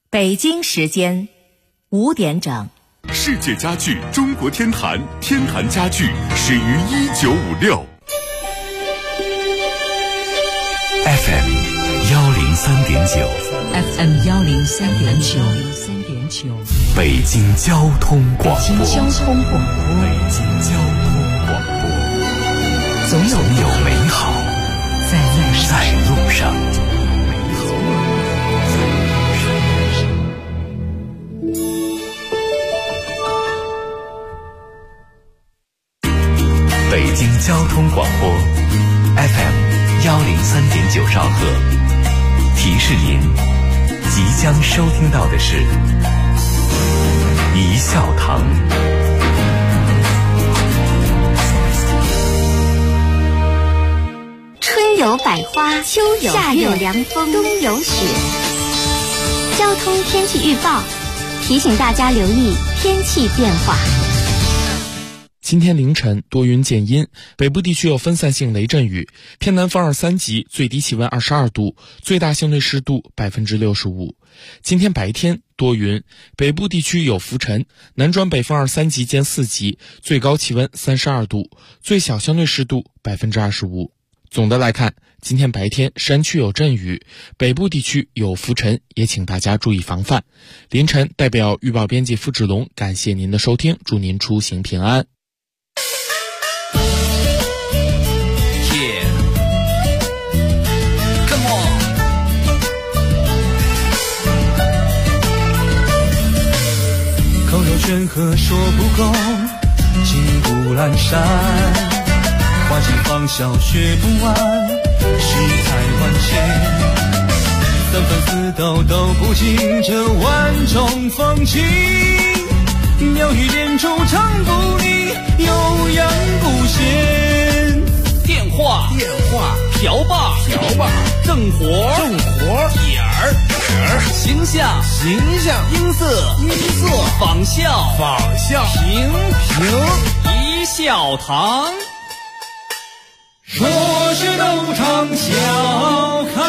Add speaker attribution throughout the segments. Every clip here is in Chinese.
Speaker 1: 北京时间5点整。
Speaker 2: 世界家具中国天坛，天坛家具始于1956。FM
Speaker 3: 103.9，FM 103.9，
Speaker 2: 北京交通广播，
Speaker 3: 北京交通广播，总有美好在路上。
Speaker 2: 北京交通广播 FM 103.9兆赫，提示您即将收听到的是一笑堂。
Speaker 4: 春有百花，秋有夏有凉风，冬有雪。交通天气预报提醒大家留意天气变化。
Speaker 5: 今天凌晨多云见阴，北部地区有分散性雷阵雨，偏南风2、3级，最低气温22度，最大相对湿度65%。今天白天多云，北部地区有浮尘，南转北风2、3级见4级，最高气温32度，最小相对湿度25%。总的来看，今天白天山区有阵雨，北部地区有浮尘，也请大家注意防范。凌晨代表预报编辑付志龙感谢您的收听，祝您出行平安。
Speaker 6: 口有悬河说不够，金谷阑珊，花季芳笑学不完，世态万千，三番四斗都不尽这万种风情，妙语连珠唱不腻，悠扬不闲。
Speaker 7: 电话瓢把正活点儿形象音色仿效平一笑堂，
Speaker 6: 说是都唱笑开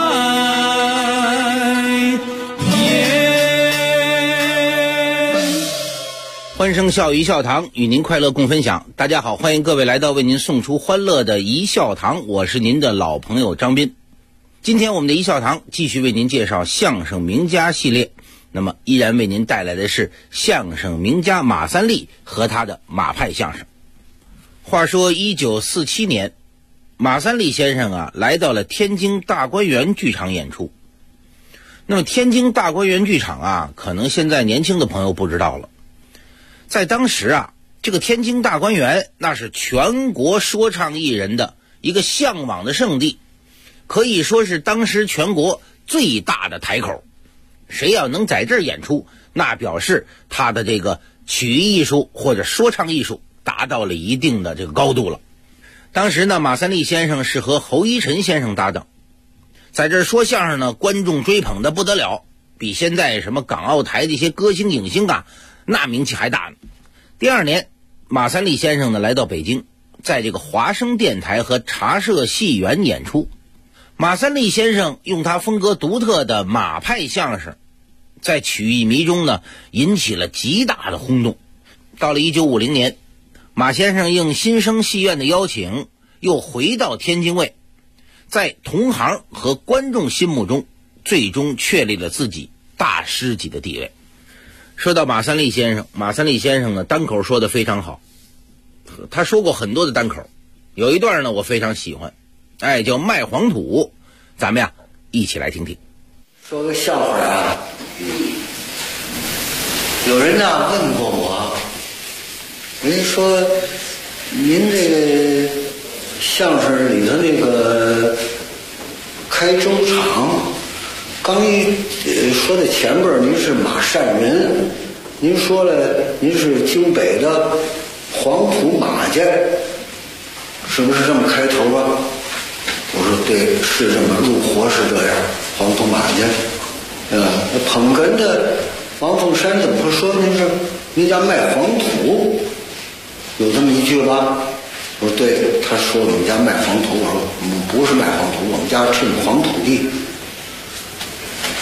Speaker 6: 颜。
Speaker 8: 欢声笑语一笑堂，与您快乐共分享。大家好，欢迎各位来到为您送出欢乐的一笑堂，我是您的老朋友张斌。今天我们的一笑堂继续为您介绍相声名家系列，那么依然为您带来的是相声名家马三立和他的马派相声。话说1947年，马三立先生来到了天津大观园剧场演出。那么天津大观园剧场可能现在年轻的朋友不知道了。在当时这个天津大观园那是全国说唱艺人的一个向往的圣地，可以说是当时全国最大的台口。谁要能在这儿演出，那表示他的这个曲艺术或者说唱艺术达到了一定的这个高度了。当时呢，马三立先生是和侯一晨先生搭档，在这儿说相声呢，观众追捧的不得了，比现在什么港澳台这些歌星影星那名气还大呢。第二年，马三立先生呢来到北京，在这个华声电台和茶社戏园演出。马三立先生用他风格独特的马派相声，在曲艺迷中呢引起了极大的轰动。到了1950年，马先生应新生戏院的邀请，又回到天津卫，在同行和观众心目中最终确立了自己大师级的地位。说到马三立先生，马三立先生呢单口说得非常好，他说过很多的单口，有一段呢我非常喜欢，叫卖黄土，咱们一起来听听。
Speaker 9: 说个笑话有人问过我，人说您这个相声里头那个开粥厂，刚一说的前边您是马善人，您说了您是京北的黄土马家，是不是这么开头啊？我说对，是这么入活是这样，黄土马家。捧哏的王凤山怎么会说您家卖黄土？有这么一句吧？我说对，他说我们家卖黄土，我说不是卖黄土，我们家是黄土地。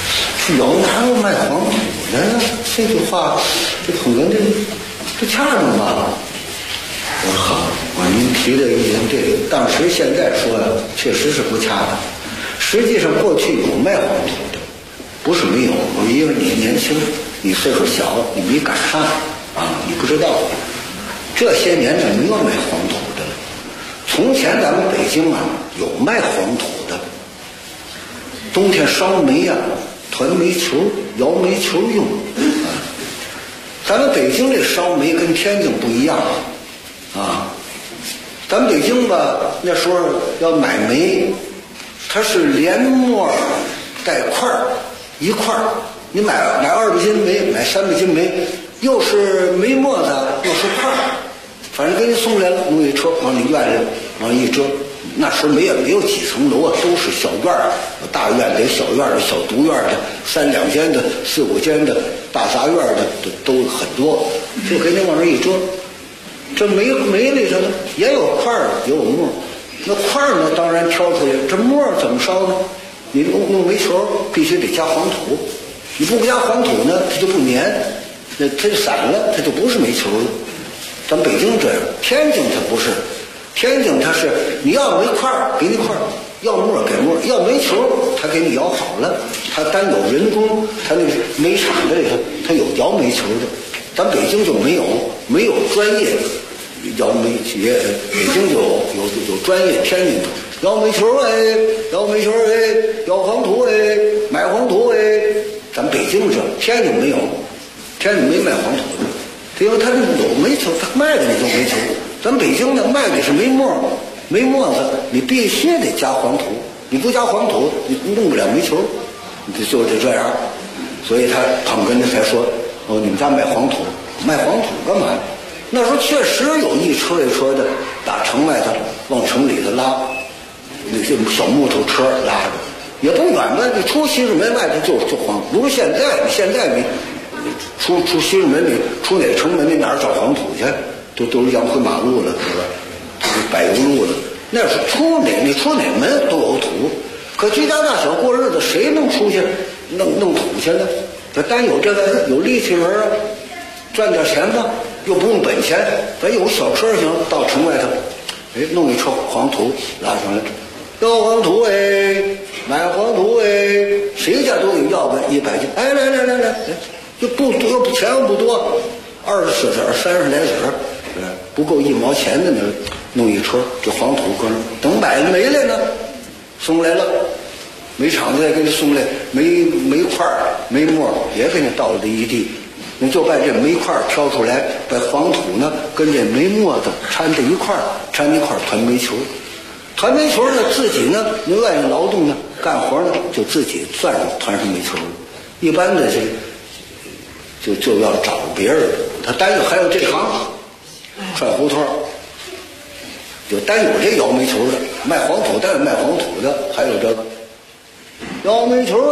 Speaker 9: 有哪有卖黄土的呢？这句话，这可能这恰当吧？我说好，我说您提的意见对，当时现在说确实是不恰当。实际上过去有卖黄土的，不是没有。我因为你年轻，你岁数小，你没赶上啊，你不知道。这些年呢，没有卖黄土的了。从前咱们北京啊，有卖黄土的，冬天烧煤啊，团煤球、摇煤球用啊。咱们北京这烧煤跟天津不一样啊。咱们北京吧，那时候要买煤，它是连末带块儿一块儿，你买200斤煤，买300斤煤，又是煤末子，又是块儿，反正给你送来了，弄一车往你院里往一遮。那时候没有几层楼啊，都是小院儿，大院的、小院的、小独院的、3、2间的、4、5间的、大杂院的都很多，就给你往这一遮。这煤里头呢，也有块儿，也有沫。那块儿呢，当然挑出来。这沫怎么烧呢？你弄煤球必须得加黄土，你不加黄土呢，它就不粘，那它就散了，它就不是煤球了。咱北京这样，天津它不是。天津它是你要煤块儿给你块儿，要沫给沫，要煤球它给你摇好了，它单有人工，它那个煤厂这里头它有摇煤球的，咱北京就没有专业摇煤企业，北京就有专业，天津摇煤球摇煤球摇黄土买黄土咱北京这天津没有，天津没卖黄土的，因为它这有煤球，它卖的那种煤球。咱北京呢卖的是煤沫子，你必须得加黄土，你不加黄土，你弄不了煤球，就是这样。所以他们跟他才说，哦，你们家卖黄土干嘛？那时候确实有一车一车的打城外头往城里头拉，那些小木头车拉着，也不远吧，你出西直门外头就黄。如果现在你出西直门，你出哪城门，你哪儿找黄土去？都是洋灰马路了，是吧？柏油路了。那是你出哪门都有土，可居家大小过日子，谁能出去弄土去呢？他单有这个有力气门啊，赚点钱吧，又不用本钱，咱有小车行，到城外头，弄一车黄土拉上来，要黄土买黄土谁家都有要100斤，来，就不多，又钱又不多，24子30来子。不够1毛钱的呢，弄一车这黄土搁那，等买了煤来呢，送来了，煤厂子再给你送来煤块煤沫也给你倒了这一地，你就把这煤块挑出来，把黄土呢跟这煤沫子掺在一块团煤球。团煤球呢，自己呢，你外面劳动呢，干活呢，就自己算上团上煤球了。一般的就要找别人，他单有还有这行。串胡同就单有这摇煤球的，卖黄土单有卖黄土的，还有这个摇煤球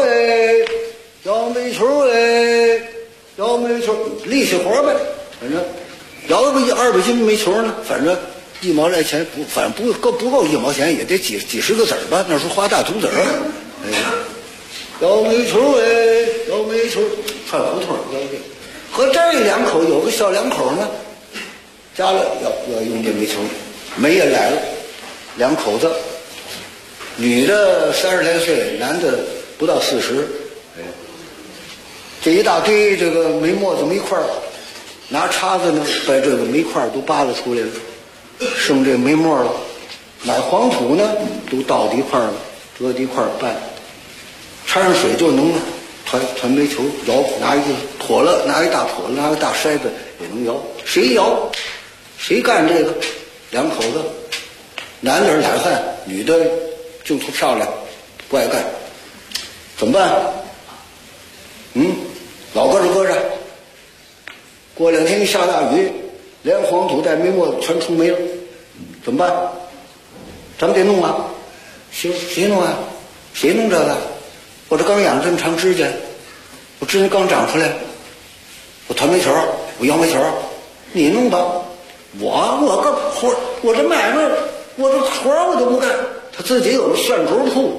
Speaker 9: 力气活呗，反正摇个200斤煤球呢，反正1毛来钱反正不够1毛钱，也得几十个子儿吧，那时候花大土子儿，摇煤球串胡同摇这，和这两口有个小两口呢。家了要用这煤球，煤也来了，2口子，女的30来岁，男的不到40，这一大堆这个煤沫子煤块，拿叉子呢把这个煤块都扒拉出来了，剩这煤沫了，买黄土呢都倒在一块了，搁在一块拌，掺上水就能团煤球摇，拿一个笸箩，拿一大笸箩，拿个大筛子也能摇，谁摇？谁干这个？2口子，男的是懒汉，女的净图漂亮，不爱干，怎么办？老搁着，过2天一下大雨，连黄土带煤沫全冲没了，怎么办？咱们得弄啊！行，谁弄啊？谁弄这个？我这刚养这么长指甲，我指甲刚长出来，我团煤球，我摇煤球，你弄吧。我个活，我这买卖，我这活我都不干。他自己有个旋轴铺，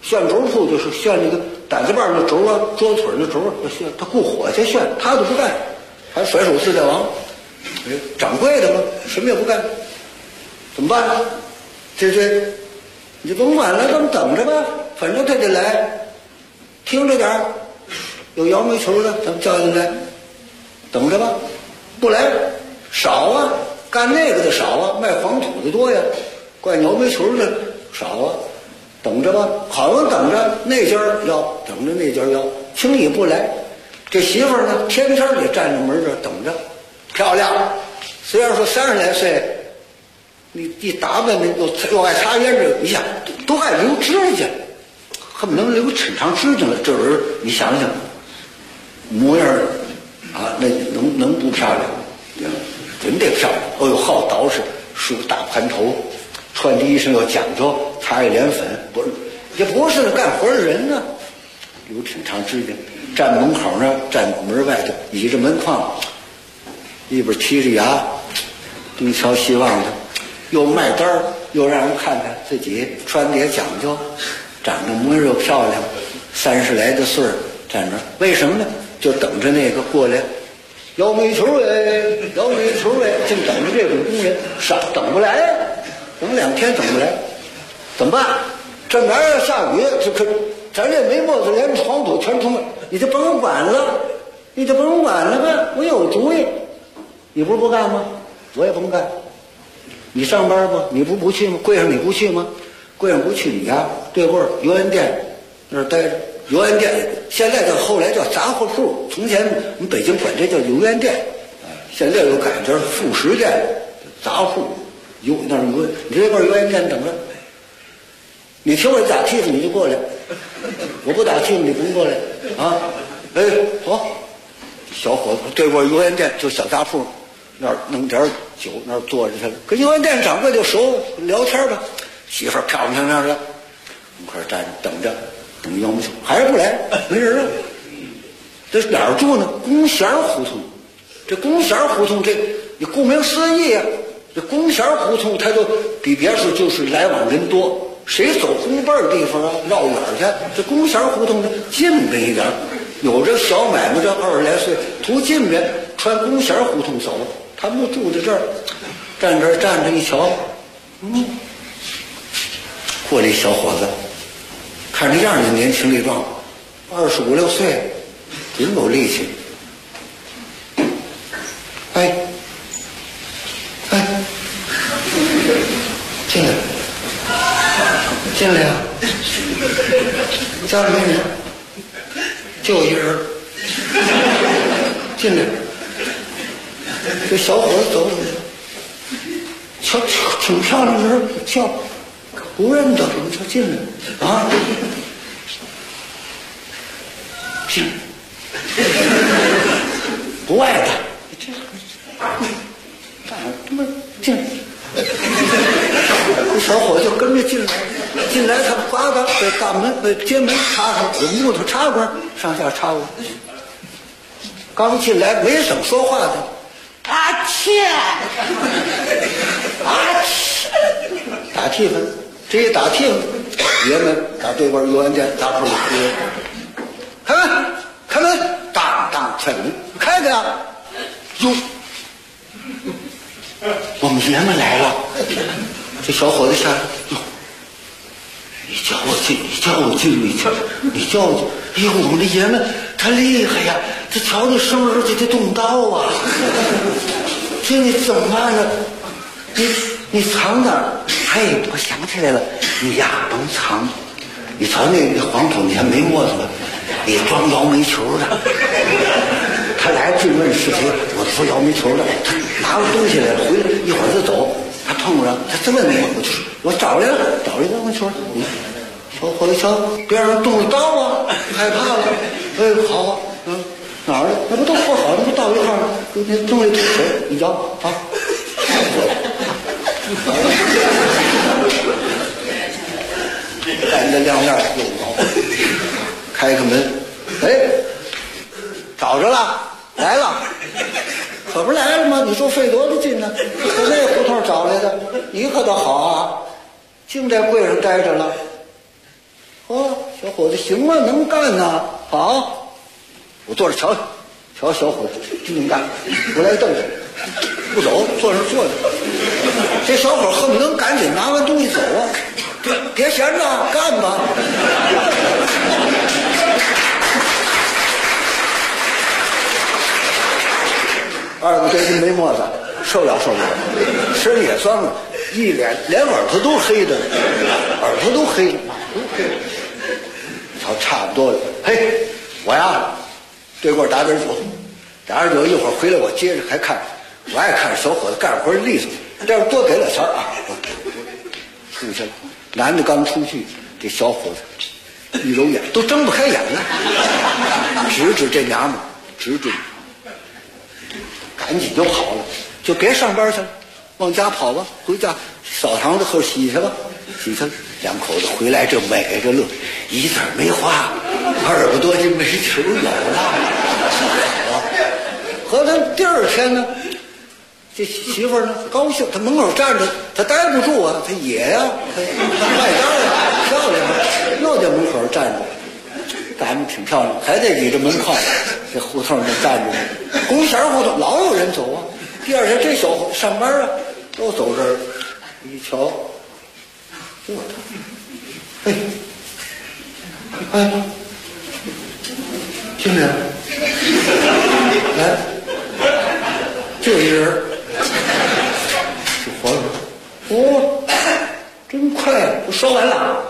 Speaker 9: 旋轴铺就是旋那个单子瓣那轴啊，桌腿那轴啊，旋他雇伙计旋，他都不干，还甩手自在王。掌柜的嘛，什么也不干，怎么办？这，你甭管了，咱们等着吧，反正他得来，听着点儿，有摇煤球的，咱们叫进来，等着吧。不来，少啊，干那个的少啊，卖黄土的多呀，灌摇煤球的少啊，等着吧，好像等着那家要，等着那家要，轻易不来。这媳妇儿呢，天天也站着门这等着。漂亮，虽然说30来岁，你打扮的又爱擦胭脂，你想都爱留指甲，恨不能留抻长指甲了。这人你想想，模样啊，那能不漂亮？真得漂亮。哦呦，好捯饬，梳大盘头，穿的衣裳要讲究，擦一脸粉，不是也不是干活的人呢，留抻长指甲，站门口呢，站门外头，倚着门框。一边提着牙，东瞧西望的，又卖单儿，又让人看看自己穿的也讲究，长得模样又漂亮，30来的岁儿站那儿，为什么呢？就等着那个过来，摇煤球哎，摇煤球哎，正等着这种工人，等不来，等2天等不来，怎么办？这哪儿下雨？这可咱这没沫子，连黄土全通了，你就甭管了，你就甭管了呗，我有主意。你不是不干吗？我也甭干。你上班不？你不去吗？柜上你不去吗？柜上不去，你呀对过油盐店那儿待着。油盐店现在后来叫杂货铺，从前我们北京管这叫油盐店，现在又改叫副食店、杂货油那儿油，你这边油盐店等着。你听我打替子你就过来，我不打替子你不用过来啊。哎，好。小伙子对过油盐店就小杂铺，那儿弄点酒，那儿坐着去了，跟油盐店掌柜就熟聊天吧。媳妇儿漂亮的，门口站着等着，等摇煤球还是不来，没人了。这哪儿住呢？公弦胡同。这公弦胡同，这你顾名思义啊，这公弦胡同它就比别处就是来往人多，谁走公辈的地方啊，绕远去。这公弦胡同呢，近呗一点。有这小买卖，这20来岁图近边，穿公弦胡同走，他们就住在这儿，站这儿站着一瞧，过来一小伙子，看这样的年轻力壮，25、26岁，真有力气。哎，进来呀，家里没人。就一人进来，这小伙子走进来，瞧，挺漂亮的人，叫不认得，就进来啊，进，不爱他，这他妈进来，这小伙子就跟着进来。进来，他呱呱把大门、把街门插上，有木头插管上下插过。刚进来没省说话的，啊切，打替分，这一打替分，爷们打对面油盐店打出来，开门，开门，当当踹门，开开呀！哟，我们爷们来了。这小伙子下来，哟。你叫我进，你叫我进。哎呦，我们的爷们他厉害呀！这瞧你生儿子这动刀啊！这你怎么办呢？你藏哪儿？哎，我想起来了，你呀甭藏。你瞧那黄土你还没沫子了，你装摇煤球的。他来质问是谁，我说摇煤球的，他拿了东西来了，回来一会儿就走。他碰上，他真问我，我找来了，找一个煤球。小伙子瞧边上动了刀啊，害怕了。哎，好，哪儿呢？那不都和好，那不到一块儿？那东西水一摇啊，干着亮亮又摇，开开门，哎，找着了，来了。可不来了吗？你说费多大劲呢？从那胡同找来的，你可倒好啊，净在柜上待着了。哦， 伙子行啊，能干呐。好，我坐着瞧瞧，瞧小伙子真能干。我来凳子，不走，坐那儿坐着。这小伙恨不能赶紧拿完东西走啊！别闲着，干吧。二个这人没沫子，受不了，身也酸了，一脸连耳朵都黑的，耳朵都黑了，都黑了。瞧，差不多了。嘿，我呀，对过打点酒，打点酒一会儿回来，我接着还看。我爱看小伙子干活利索，这样多给了钱啊。出去了，男的刚出去，这小伙子一揉眼都睁不开眼了，指指这娘们，指指。赶紧就跑了，就别上班去了，往家跑吧，回家澡堂子后洗去吧，洗去了。两口子回来这美着乐，一子没花，2个多斤煤球有了，好啊。合着第二天呢，这媳妇呢高兴，她门口站着，她待不住啊，她野呀，她卖单啊，漂亮啊，又在门口站着。咱们挺漂亮，还得倚着门框，这胡同就站着呢。公弦胡同老有人走啊。第二天这小伙上班啊，都走这儿，一瞧，我操！哎，听着，来，就一人，这活人，哦，真快，都说完了。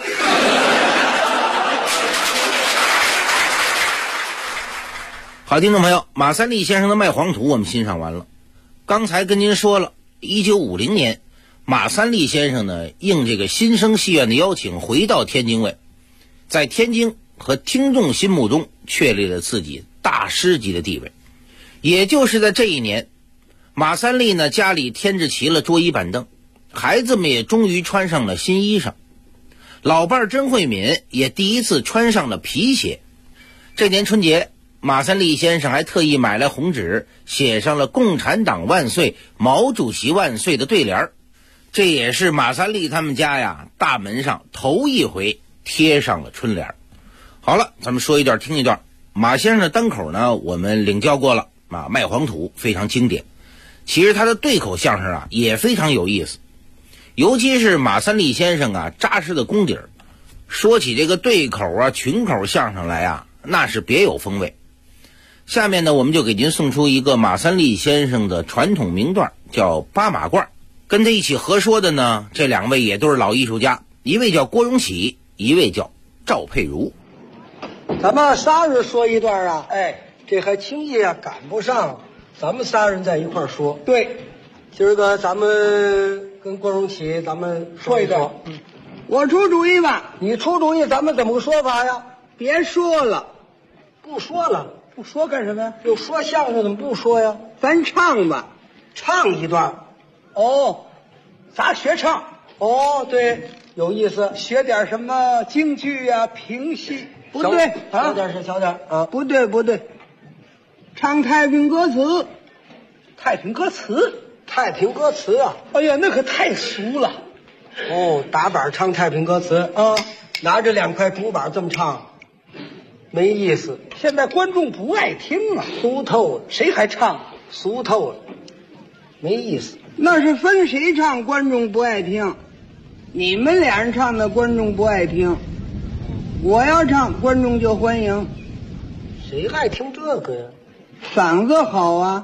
Speaker 8: 好，听众朋友，马三立先生的卖黄土我们欣赏完了。刚才跟您说了，1950年，马三立先生呢应这个新生戏院的邀请，回到天津卫，在天津和听众心目中确立了自己大师级的地位。也就是在这一年，马三立呢家里添置齐了桌椅板凳，孩子们也终于穿上了新衣裳，老伴甄慧敏也第一次穿上了皮鞋。这年春节，马三立先生还特意买来红纸，写上了共产党万岁，毛主席万岁的对联，这也是马三立他们家呀大门上头一回贴上了春联。好了，咱们说一段听一段。马先生的单口呢我们领教过了啊，卖黄土非常经典。其实他的对口相声啊也非常有意思，尤其是马三立先生啊扎实的功底儿，说起这个对口啊群口相声来啊，那是别有风味。下面呢，我们就给您送出一个马三立先生的传统名段，叫八马褂。跟他一起合说的呢，这两位也都是老艺术家，一位叫郭荣启，一位叫赵佩如。
Speaker 10: 咱们仨人说一段啊，哎，这还轻易啊赶不上，咱们仨人在一块儿说。对，今儿个咱们跟郭荣启咱们说一段。
Speaker 11: 我出主意吧。
Speaker 10: 你出主意，咱们怎么个说法呀？
Speaker 11: 别说了，
Speaker 10: 不说了。不说干什么呀？又说相声怎么不说呀？
Speaker 11: 咱唱吧，
Speaker 10: 唱一段。哦，咱学唱。哦，对，有意思。
Speaker 11: 学点什么京剧呀、评戏？不对啊，
Speaker 10: 瞧点是瞧点啊，
Speaker 11: 不对，唱太平歌词。
Speaker 10: 太平歌词啊！哎呀，那可太俗了。哦，打板唱太平歌词啊，拿着2块竹板这么唱。没意思，
Speaker 11: 现在观众不爱听啊，
Speaker 10: 俗透了。
Speaker 11: 谁还唱啊？
Speaker 10: 俗透了，没意思。
Speaker 11: 那是分谁唱，观众不爱听。你们俩人唱的，观众不爱听；我要唱，观众就欢迎。
Speaker 10: 谁爱听这个呀？
Speaker 11: 嗓子好啊，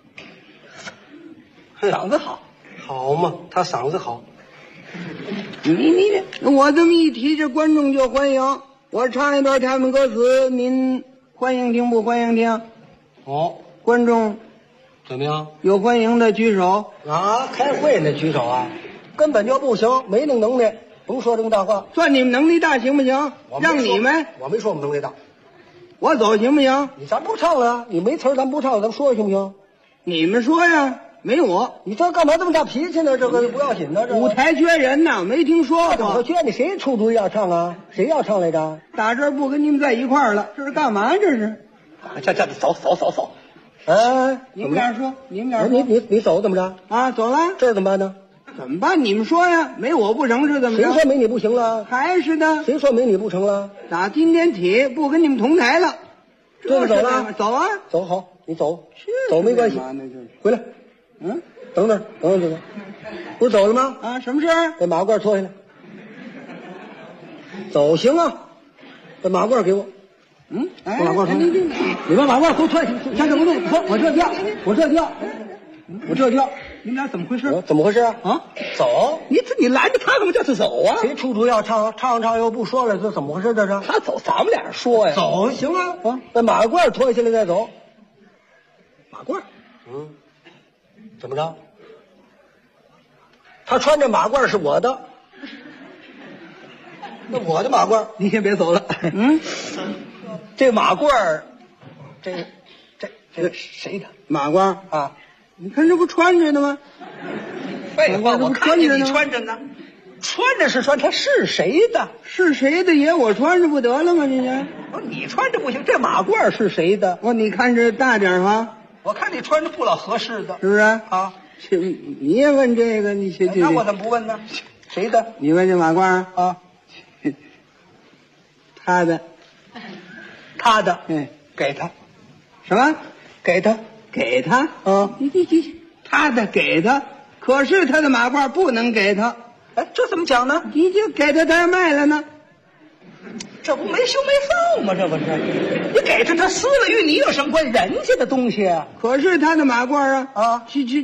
Speaker 10: 嗓子好，好嘛，他嗓子好。
Speaker 11: 我这么一提，这观众就欢迎。我唱一段他们歌词，您欢迎听不欢迎听？
Speaker 10: 哦，
Speaker 11: 观众
Speaker 10: 怎么样？
Speaker 11: 有欢迎的举手
Speaker 10: 啊！开会呢，举手啊，根本就不行，没那能耐，甭说这么大话。
Speaker 11: 算你们能力大行不行？让你们，
Speaker 10: 我没说我们能力大。
Speaker 11: 我走行不行？
Speaker 10: 咱不唱了，你没词咱不唱了，咱说行不行？
Speaker 11: 你们说呀。没我，
Speaker 10: 你这干嘛这么大脾气呢？这个不要紧呢。这
Speaker 11: 舞台缺人呢，没听说过。
Speaker 10: 我缺你，谁出主意要唱啊？谁要唱来着？
Speaker 11: 打这儿不跟你们在一块儿了，这是干嘛？这是？
Speaker 10: 这走。哎，
Speaker 11: 你们俩说，
Speaker 10: 你走怎么着？
Speaker 11: 啊，走了。
Speaker 10: 这怎么办呢？
Speaker 11: 怎么办？你们说呀，没我不成是怎么着？
Speaker 10: 谁说没你不行了？
Speaker 11: 还是的。
Speaker 10: 谁说没你不成了？
Speaker 11: 打今天起不跟你们同台了。
Speaker 10: 这就走了？
Speaker 11: 走啊！
Speaker 10: 走好，你走，走没关系。回来。等等，不是走了吗？
Speaker 11: 啊，什么事？
Speaker 10: 把马褂脱下来。走行啊，把马褂给我。把马褂脱。你把马褂给我脱下去，先等等，我这跳。
Speaker 11: 你们俩怎么回事？
Speaker 10: 怎么回事啊？
Speaker 11: 啊，
Speaker 10: 走！
Speaker 11: 你拦着他干嘛叫他走啊？
Speaker 10: 谁出主要唱又不说了，这怎么回事？这是
Speaker 11: 他走，咱们俩说呀。
Speaker 10: 走行啊，把马褂脱下来再走。
Speaker 11: 马褂？
Speaker 10: 怎么着？他穿着马褂是我的，那我的马褂，
Speaker 11: 你先别走了。
Speaker 10: 这马褂，这谁的
Speaker 11: 马褂
Speaker 10: 啊？
Speaker 11: 你看这不穿着呢吗？
Speaker 10: 废话，我看见你穿着呢。穿着是穿，他是谁的？
Speaker 11: 是谁的也我穿着不得了吗？这是？
Speaker 10: 你穿着不行，这马褂是谁的？
Speaker 11: 你看这大点哈。
Speaker 10: 我看你穿着不老合适的，
Speaker 11: 是不是
Speaker 10: 啊？
Speaker 11: 你也问这个，你
Speaker 10: 那我怎么不问呢？谁的？
Speaker 11: 你问这马褂
Speaker 10: 啊？
Speaker 11: 他的，
Speaker 10: 给他，
Speaker 11: 什么？
Speaker 10: 给他
Speaker 11: 啊！他的给他，可是他的马褂不能给他。
Speaker 10: 哎，这怎么讲呢？
Speaker 11: 你就给他要卖了呢？
Speaker 10: 这不没羞没臊吗？这不是你给他撕了与你有什么关系？人家的东西啊。
Speaker 11: 可是他的马褂啊，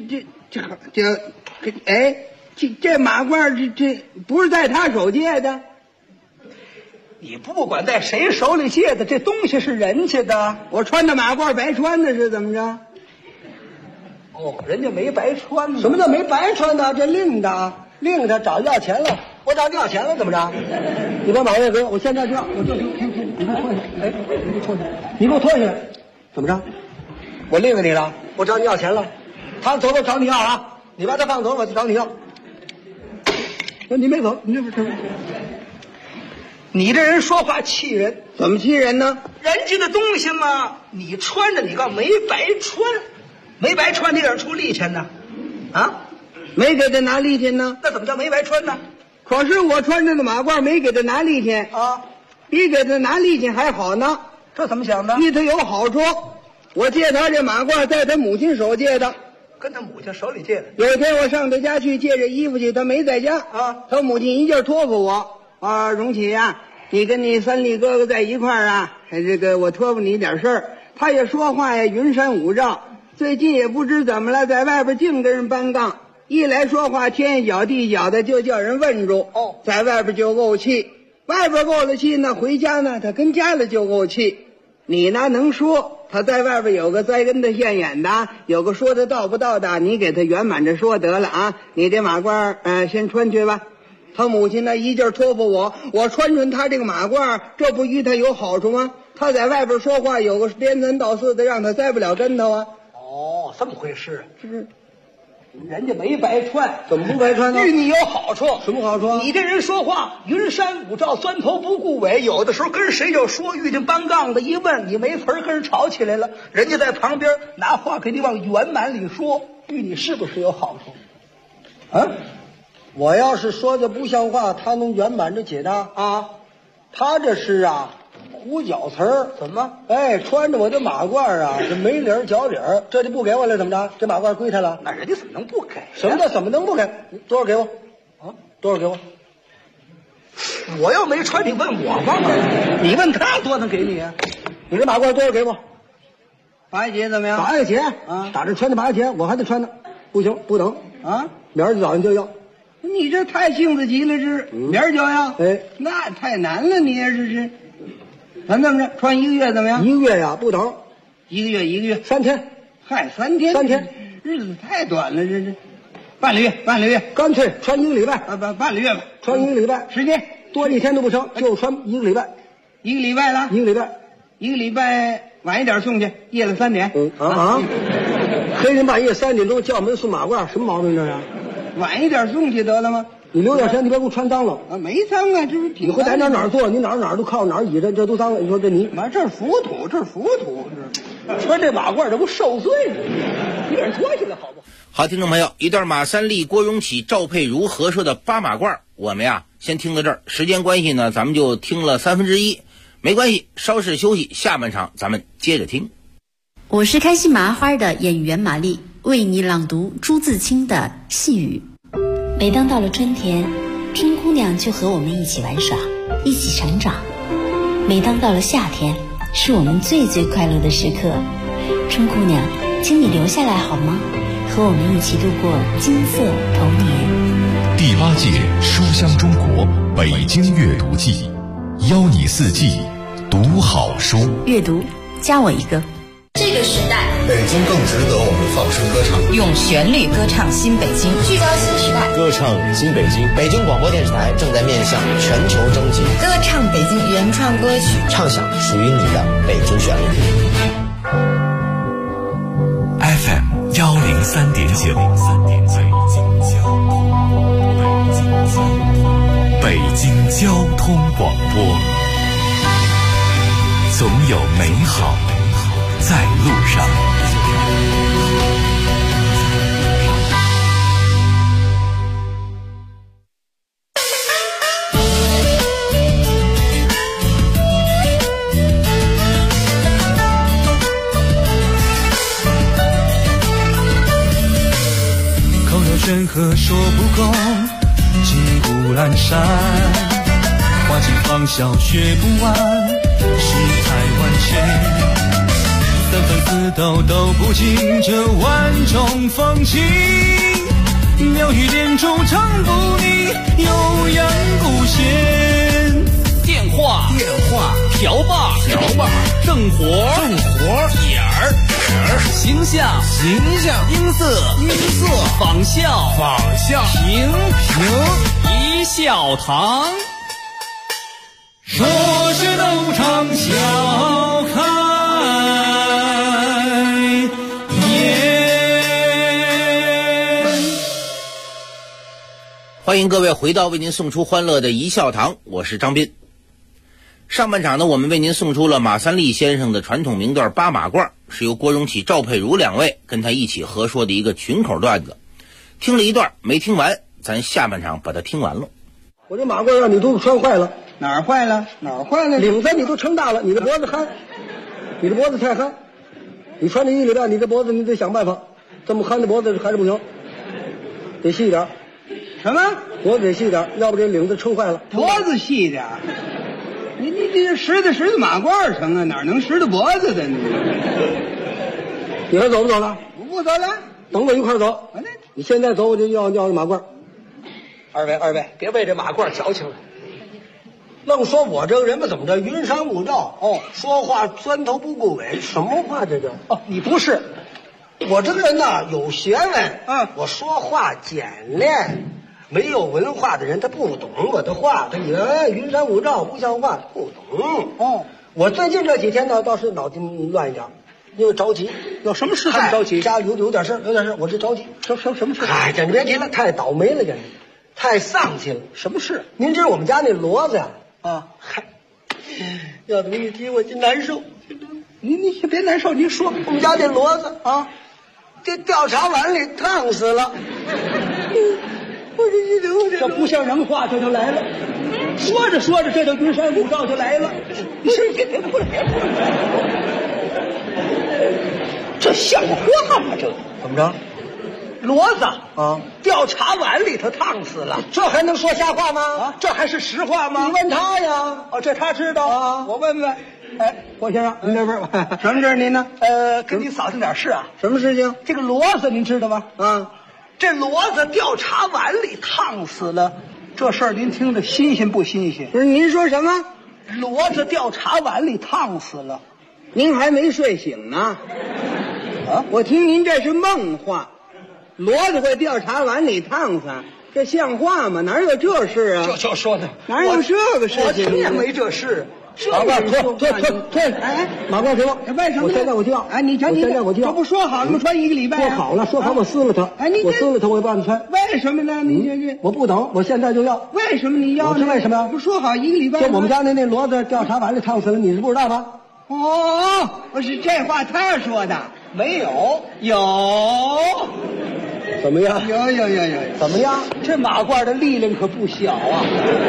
Speaker 11: 这马褂这不是在他手借的。
Speaker 10: 你不管在谁手里借的，这东西是人家的。
Speaker 11: 我穿的马褂白穿的是怎么着？
Speaker 10: 人家没白穿呢。
Speaker 11: 什么叫没白穿呢？这另的找要钱了，我找你要钱了，怎么着？
Speaker 10: 你把马褂给我，我现在就要，我就你给我脱下来，你给我脱下来，怎么着？我另你了，我找你要钱了，他走了找你要啊，你把他放走，我就找你要。
Speaker 11: 你没走，你这不是？
Speaker 10: 你这人说话气人，
Speaker 11: 怎么气人呢？
Speaker 10: 人家的东西嘛，你穿着你告没白穿，没白穿，你给人出力钱呢？啊？
Speaker 11: 没给他拿利钱呢？
Speaker 10: 那怎么叫没白穿呢？
Speaker 11: 可是我穿着的马褂没给他拿利钱
Speaker 10: 啊，
Speaker 11: 比给他拿利钱还好呢。
Speaker 10: 这怎么想的？
Speaker 11: 对他有好处。我借他这马褂，在他母亲手借的，
Speaker 10: 跟他母亲手里借的。
Speaker 11: 有一天我上他家去借这衣服去，他没在家
Speaker 10: 啊，
Speaker 11: 他母亲一劲托付我啊，荣启呀，你跟你三弟哥哥在一块儿啊，这个我托付你点事儿。他也说话呀，云山雾罩。最近也不知怎么了，在外边净跟人搬杠，一来说话天一脚地一脚的，就叫人问住。在外边就怄气，外边怄了气呢，回家呢他跟家里就怄气。你呢能说，他在外边有个栽跟的现眼的，有个说的道不道的，你给他圆满着说得了啊。你这马褂先穿去吧。他母亲呢一劲托付我穿他这个马褂，这不与他有好处吗？他在外边说话有个颠三倒四的，让他栽不了跟头啊。
Speaker 10: 这么回事？
Speaker 11: 是
Speaker 10: 人家没白穿，
Speaker 11: 怎么不白穿呢？
Speaker 10: 对你有好处。
Speaker 11: 什么好处？
Speaker 10: 你这人说话云山雾罩，钻头不顾尾，有的时候跟谁就说，遇见搬杠的一问你没词儿，跟人吵起来了，人家在旁边拿话给你往圆满里说，对你是不是有好处？
Speaker 11: 啊，我要是说的不像话，他能圆满着解答
Speaker 10: 啊？
Speaker 11: 他这是啊胡搅词儿。
Speaker 10: 怎么？
Speaker 11: 哎，穿着我的马褂啊，这没理儿脚理儿，这就不给我了，怎么着？这马褂归他了？
Speaker 10: 那人家怎么能不给？
Speaker 11: 什么叫怎么能不给？多少给我？啊，多少给我？
Speaker 10: 我要没穿，你问我干嘛？你问他多能给你啊？
Speaker 11: 你这马褂多少给我
Speaker 10: 8节怎么样
Speaker 11: ？8节
Speaker 10: 啊，
Speaker 11: 打这穿着8节，我还得穿呢，不行，不等
Speaker 10: 啊，
Speaker 11: 明儿早上就要。
Speaker 10: 你这太性子急了，明儿就要？
Speaker 11: 哎，
Speaker 10: 那太难了，你也是。咱这么着，穿1个月怎么样
Speaker 11: ？1个月呀，不等
Speaker 10: ，1个月
Speaker 11: 3天，
Speaker 10: 嗨，3天
Speaker 11: ，3天，
Speaker 10: 日子太短了，这半个月，
Speaker 11: 干脆穿1个礼拜，
Speaker 10: 半个月吧，
Speaker 11: 穿1个礼拜，
Speaker 10: 时间
Speaker 11: 多1天都不成，就穿1个礼拜
Speaker 10: ，1个礼拜了
Speaker 11: ，1个礼拜
Speaker 10: ，1个礼拜晚一点送去，夜了3点，
Speaker 11: 黑天半夜3点钟叫门送马褂，什么毛病这是？
Speaker 10: 晚一点送去得了吗？ 你留点神，你别给我穿脏了
Speaker 11: 啊！没脏啊，这不挺。
Speaker 10: 你会在哪坐，你哪儿都靠哪儿倚着，这都脏了。你说这你
Speaker 11: 妈，这是浮土，这是浮土。说这马褂这不受罪呢？你给人脱下来好不好？
Speaker 8: 好，听众朋友，一段马三立、郭荣启、赵佩茹合说的八马褂，我们呀先听到这儿。时间关系呢，咱们就听了1/3，没关系，稍事休息，下半场咱们接着听。
Speaker 12: 我是开心麻花的演员马丽，为你朗读朱自清的细雨。每当到了春天，春姑娘就和我们一起玩耍，一起成长。每当到了夏天，是我们最快乐的时刻。春姑娘，请你留下来好吗？和我们一起度过金色童年。
Speaker 2: 第8届书香中国北京阅读季，邀你4季读好书。
Speaker 12: 阅读，加我一个。
Speaker 13: 这个时代，
Speaker 14: 北京更值得我们放声歌唱，
Speaker 13: 用旋律歌唱新北京，聚焦新时代，
Speaker 15: 歌唱新北京。北京广播电视台正在面向全球征集，
Speaker 13: 歌唱北京原创歌曲，
Speaker 15: 唱响属于你的北京旋律。
Speaker 2: FM 103.9，北京交通广播，总有美好在路上。
Speaker 6: 口若悬河说不够，击鼓阑珊，花季芳笑学不完，世态万千。3分4斗都不尽这万种风情，妙语连珠唱不腻，悠扬不闲。
Speaker 7: 电话瓢把正活眼儿形象音色仿效评一笑堂，
Speaker 6: 说是都唱笑开。
Speaker 8: 欢迎各位回到为您送出欢乐的一笑堂，我是张斌。上半场呢，我们为您送出了马三立先生的传统名段八马褂，是由郭荣启、赵佩茹2位跟他一起合说的一个群口段子。听了一段没听完，咱下半场把它听完了。
Speaker 10: 我这马褂让你都穿坏了，
Speaker 11: 哪儿坏了？
Speaker 10: 领子你都撑大了，你的脖子憨，你的脖子太憨，你穿这1礼拜，你这脖子你得想办法，这么憨的脖子还是不行，得细一点。
Speaker 11: 什么？
Speaker 10: 脖子得细点，要不这领子撑坏了。
Speaker 11: 脖子细点，你这拾的马褂成啊，哪能拾到脖子的呢？
Speaker 10: 你还走不走了？
Speaker 11: 我不走了，
Speaker 10: 等我一块儿走。你现在走，我就要马褂。
Speaker 11: 二位，别为这马褂矫情了。愣说我这个人吧，怎么着云山雾罩哦，说话钻头不顾尾，什么话这叫？哦，你不是，我这个人呢有学问，我说话简练。没有文化的人他不懂我的话，他以为云山雾罩不像话，不懂。哦，我最近这几天呢倒是脑筋乱一点，因为着急。有什么事这么着急？家有点事，我这着急。什么事？哎，简直别提了，太倒霉了，简直太丧气了。什么事？您知道我们家那骡子呀？嗨，要这么一提我就难受。你先别难受，您说我们家那骡子啊，这调查碗里烫死了。这不像人话，这就来了。说着，这就云山雾罩就来了。你是别哭了，这像话吗？这怎么着？骡子啊，调查碗里头烫死了，这还能说瞎话吗？这还是实话吗？你问他呀。哦，这他知道啊。我问问。哎，郭先生，您这边什么事您呢？跟你扫听点事啊。什么事情？这个骡子您知道吗？这骡子调查碗里烫死了，这事儿您听着新鲜不新鲜？不是，您说什么？骡子调查碗里烫死了，
Speaker 10: 您还没睡醒呢。我听您这是梦话，骡子会调查碗里烫死，这像话吗？哪有这事啊？
Speaker 11: 就说的，
Speaker 10: 哪有这个事情？
Speaker 11: 我听也没这事。
Speaker 10: 马褂脱！哎，马褂给我！为什么？我现在我就要！哎，你瞧你，这不说好了吗？穿1个礼拜。说好了，说好我撕了它。哎，我撕了它，我也不让你穿。为什么呢？你我不等，我现在就要。为什么你要？我是为什么呀？不说好1个礼拜。就我们家那骡子掉茶碗里烫死了，你是不知道吧？哦，不是这话他说的，没有。怎么样？有，怎么样？这马褂的力量可不小啊！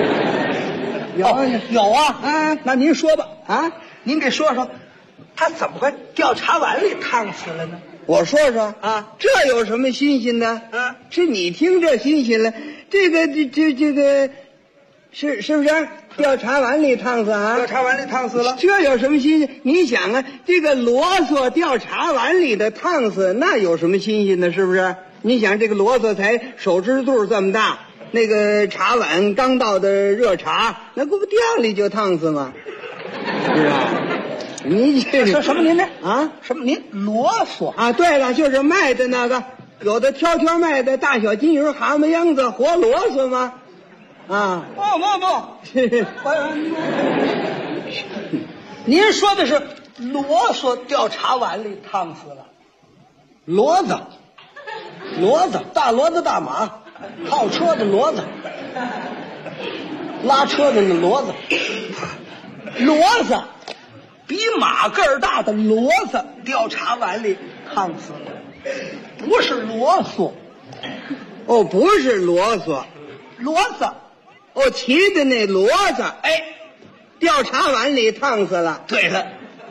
Speaker 10: 有啊！啊，那您说吧，啊，您给说说，他怎么会掉茶碗里烫死了呢？我说说啊，这有什么新鲜的？啊，是你听这新鲜了，这个，是不是掉茶碗里烫死啊？掉茶碗里烫死了，这有什么新鲜？你想啊，这个啰嗦掉茶碗里的烫死，那有什么新鲜的？是不是？你想这个啰嗦才手指肚这么大，那个茶碗刚倒的热茶，那不掉里就烫死吗？是吧？你这说什么您呢？啊？什么您啰嗦啊？对了，就是卖的那个，有的挑卖的大小金鱼、蛤蟆秧子，活啰嗦吗？啊？不，您说的是啰嗦掉茶碗里烫死了，骡子，大骡子大马，套车的骡子，拉车的那骡子，比马个儿大的骡子掉茶碗里烫死了，不是啰嗦。哦，不是啰嗦，哦，骑的那骡子，哎，掉茶碗里烫死了。对了。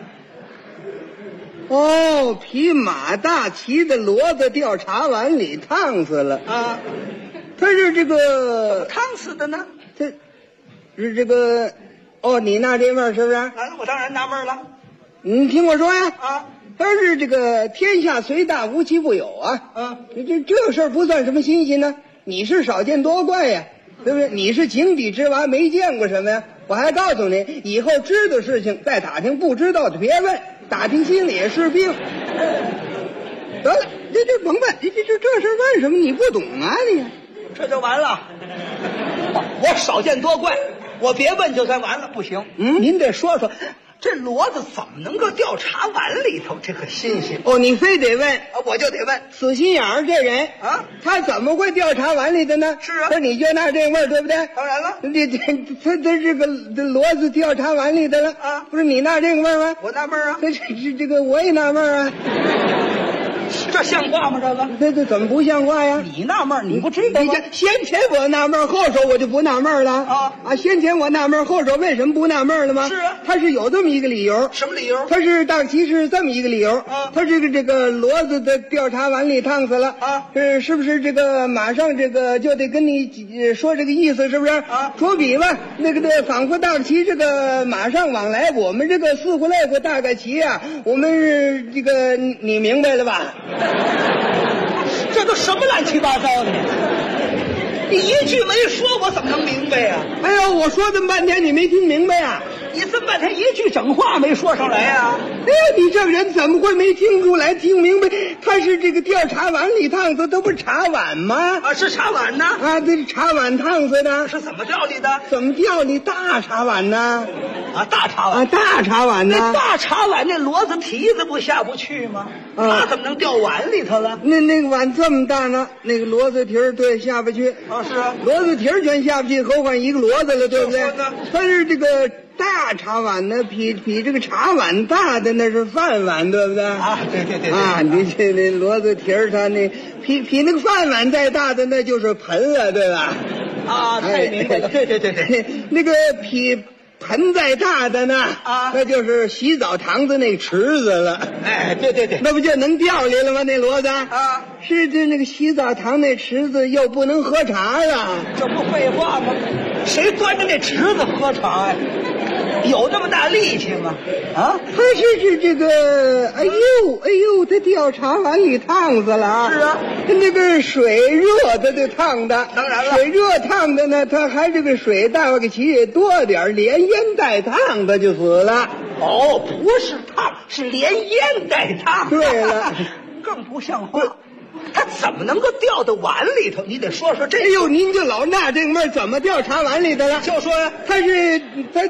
Speaker 10: 哦，比马大骑的骡子掉茶碗里烫死了啊！他是这个烫死的呢？他是这个哦，你纳这闷是不是？啊，我当然纳闷了。你听我说呀，啊，他是这个天下虽大无奇不有啊，啊，这事儿不算什么新鲜呢，你是少见多怪呀，对不对？你是井底之蛙，没见过什么呀？我还告诉你，以后知道事情再打听，不知道的别问。打听心里也是病。得了，这甭问，这事问什么？你不懂啊你？这就完了。我少见多怪，我别问就算完了，不行。您得说说，这骡子怎么能够掉茶碗里头？这可新鲜哦！你非得问，我就得问。死心眼儿这人啊，他怎么会掉茶碗里的呢？是啊，不是你就纳这味儿，对不对？当然了，他这个骡子掉茶碗里的了啊，不是你纳这个味儿吗？我纳闷啊，这个我也纳闷啊。这像话吗？这怎么不像话呀？你纳闷，你不知道吗？先前我纳闷，后手我就不纳闷了啊！先前我纳闷，后手为什么不纳闷了吗？是啊，他是有这么一个理由。什么理由？他是大旗是这么一个理由啊！他这个骡子的掉茶碗里烫死了啊！是不是这个马上这个就得跟你说这个意思？是不是啊？说比吧，那个仿佛大旗这个马上往来，我们这个四户类户大概旗啊，我们这个你明白了吧？这都什么乱七八糟的？你一句没说，我怎么能明白呀？哎呦，我说这么半天，你没听明白啊？你这么半天一句整话没说上来呀？哎呀，你这个人怎么会没听出来、听明白？他是这个掉茶碗里烫死，他不是茶碗吗？啊，是茶碗呢？啊，这是茶碗烫死的。是怎么掉里的？怎么掉里？大茶碗呢？啊，大茶碗啊，大茶碗呢？那大茶碗那骡子蹄子不下不去吗？他怎么能掉碗里头了？那个碗这么大呢，那个骡子蹄儿对下不去。啊，是啊，骡子蹄儿全下不去，何况一个骡子了，对不对？它是这个大茶碗呢，比这个茶碗大的那是饭碗，对不对？啊，对啊，你这那骡子蹄儿，它那比那个饭碗再大的那就是盆了，对吧？啊，太明白了，对，那个比盆再大的呢，啊，那就是洗澡堂子那池子了。哎，对，那不就能掉里了吗？那骡子啊，是这那个洗澡堂那池子又不能喝茶了，这不废话吗？谁端着那池子喝茶呀？有这么大力气吗？啊，他是这个，哎呦，他掉茶碗里烫死了啊！是啊，那个水热的就烫的，当然了，水热烫的呢，他还这个水大个起多点，连烟带烫的就死了。哦，不是烫，是连烟带烫。对了，更不像话。他怎么能够掉到碗里头？你得说说这。哎呦，您就老纳这个闷，怎么掉茶碗里的了？就说呀，他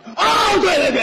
Speaker 11: 哦，对了，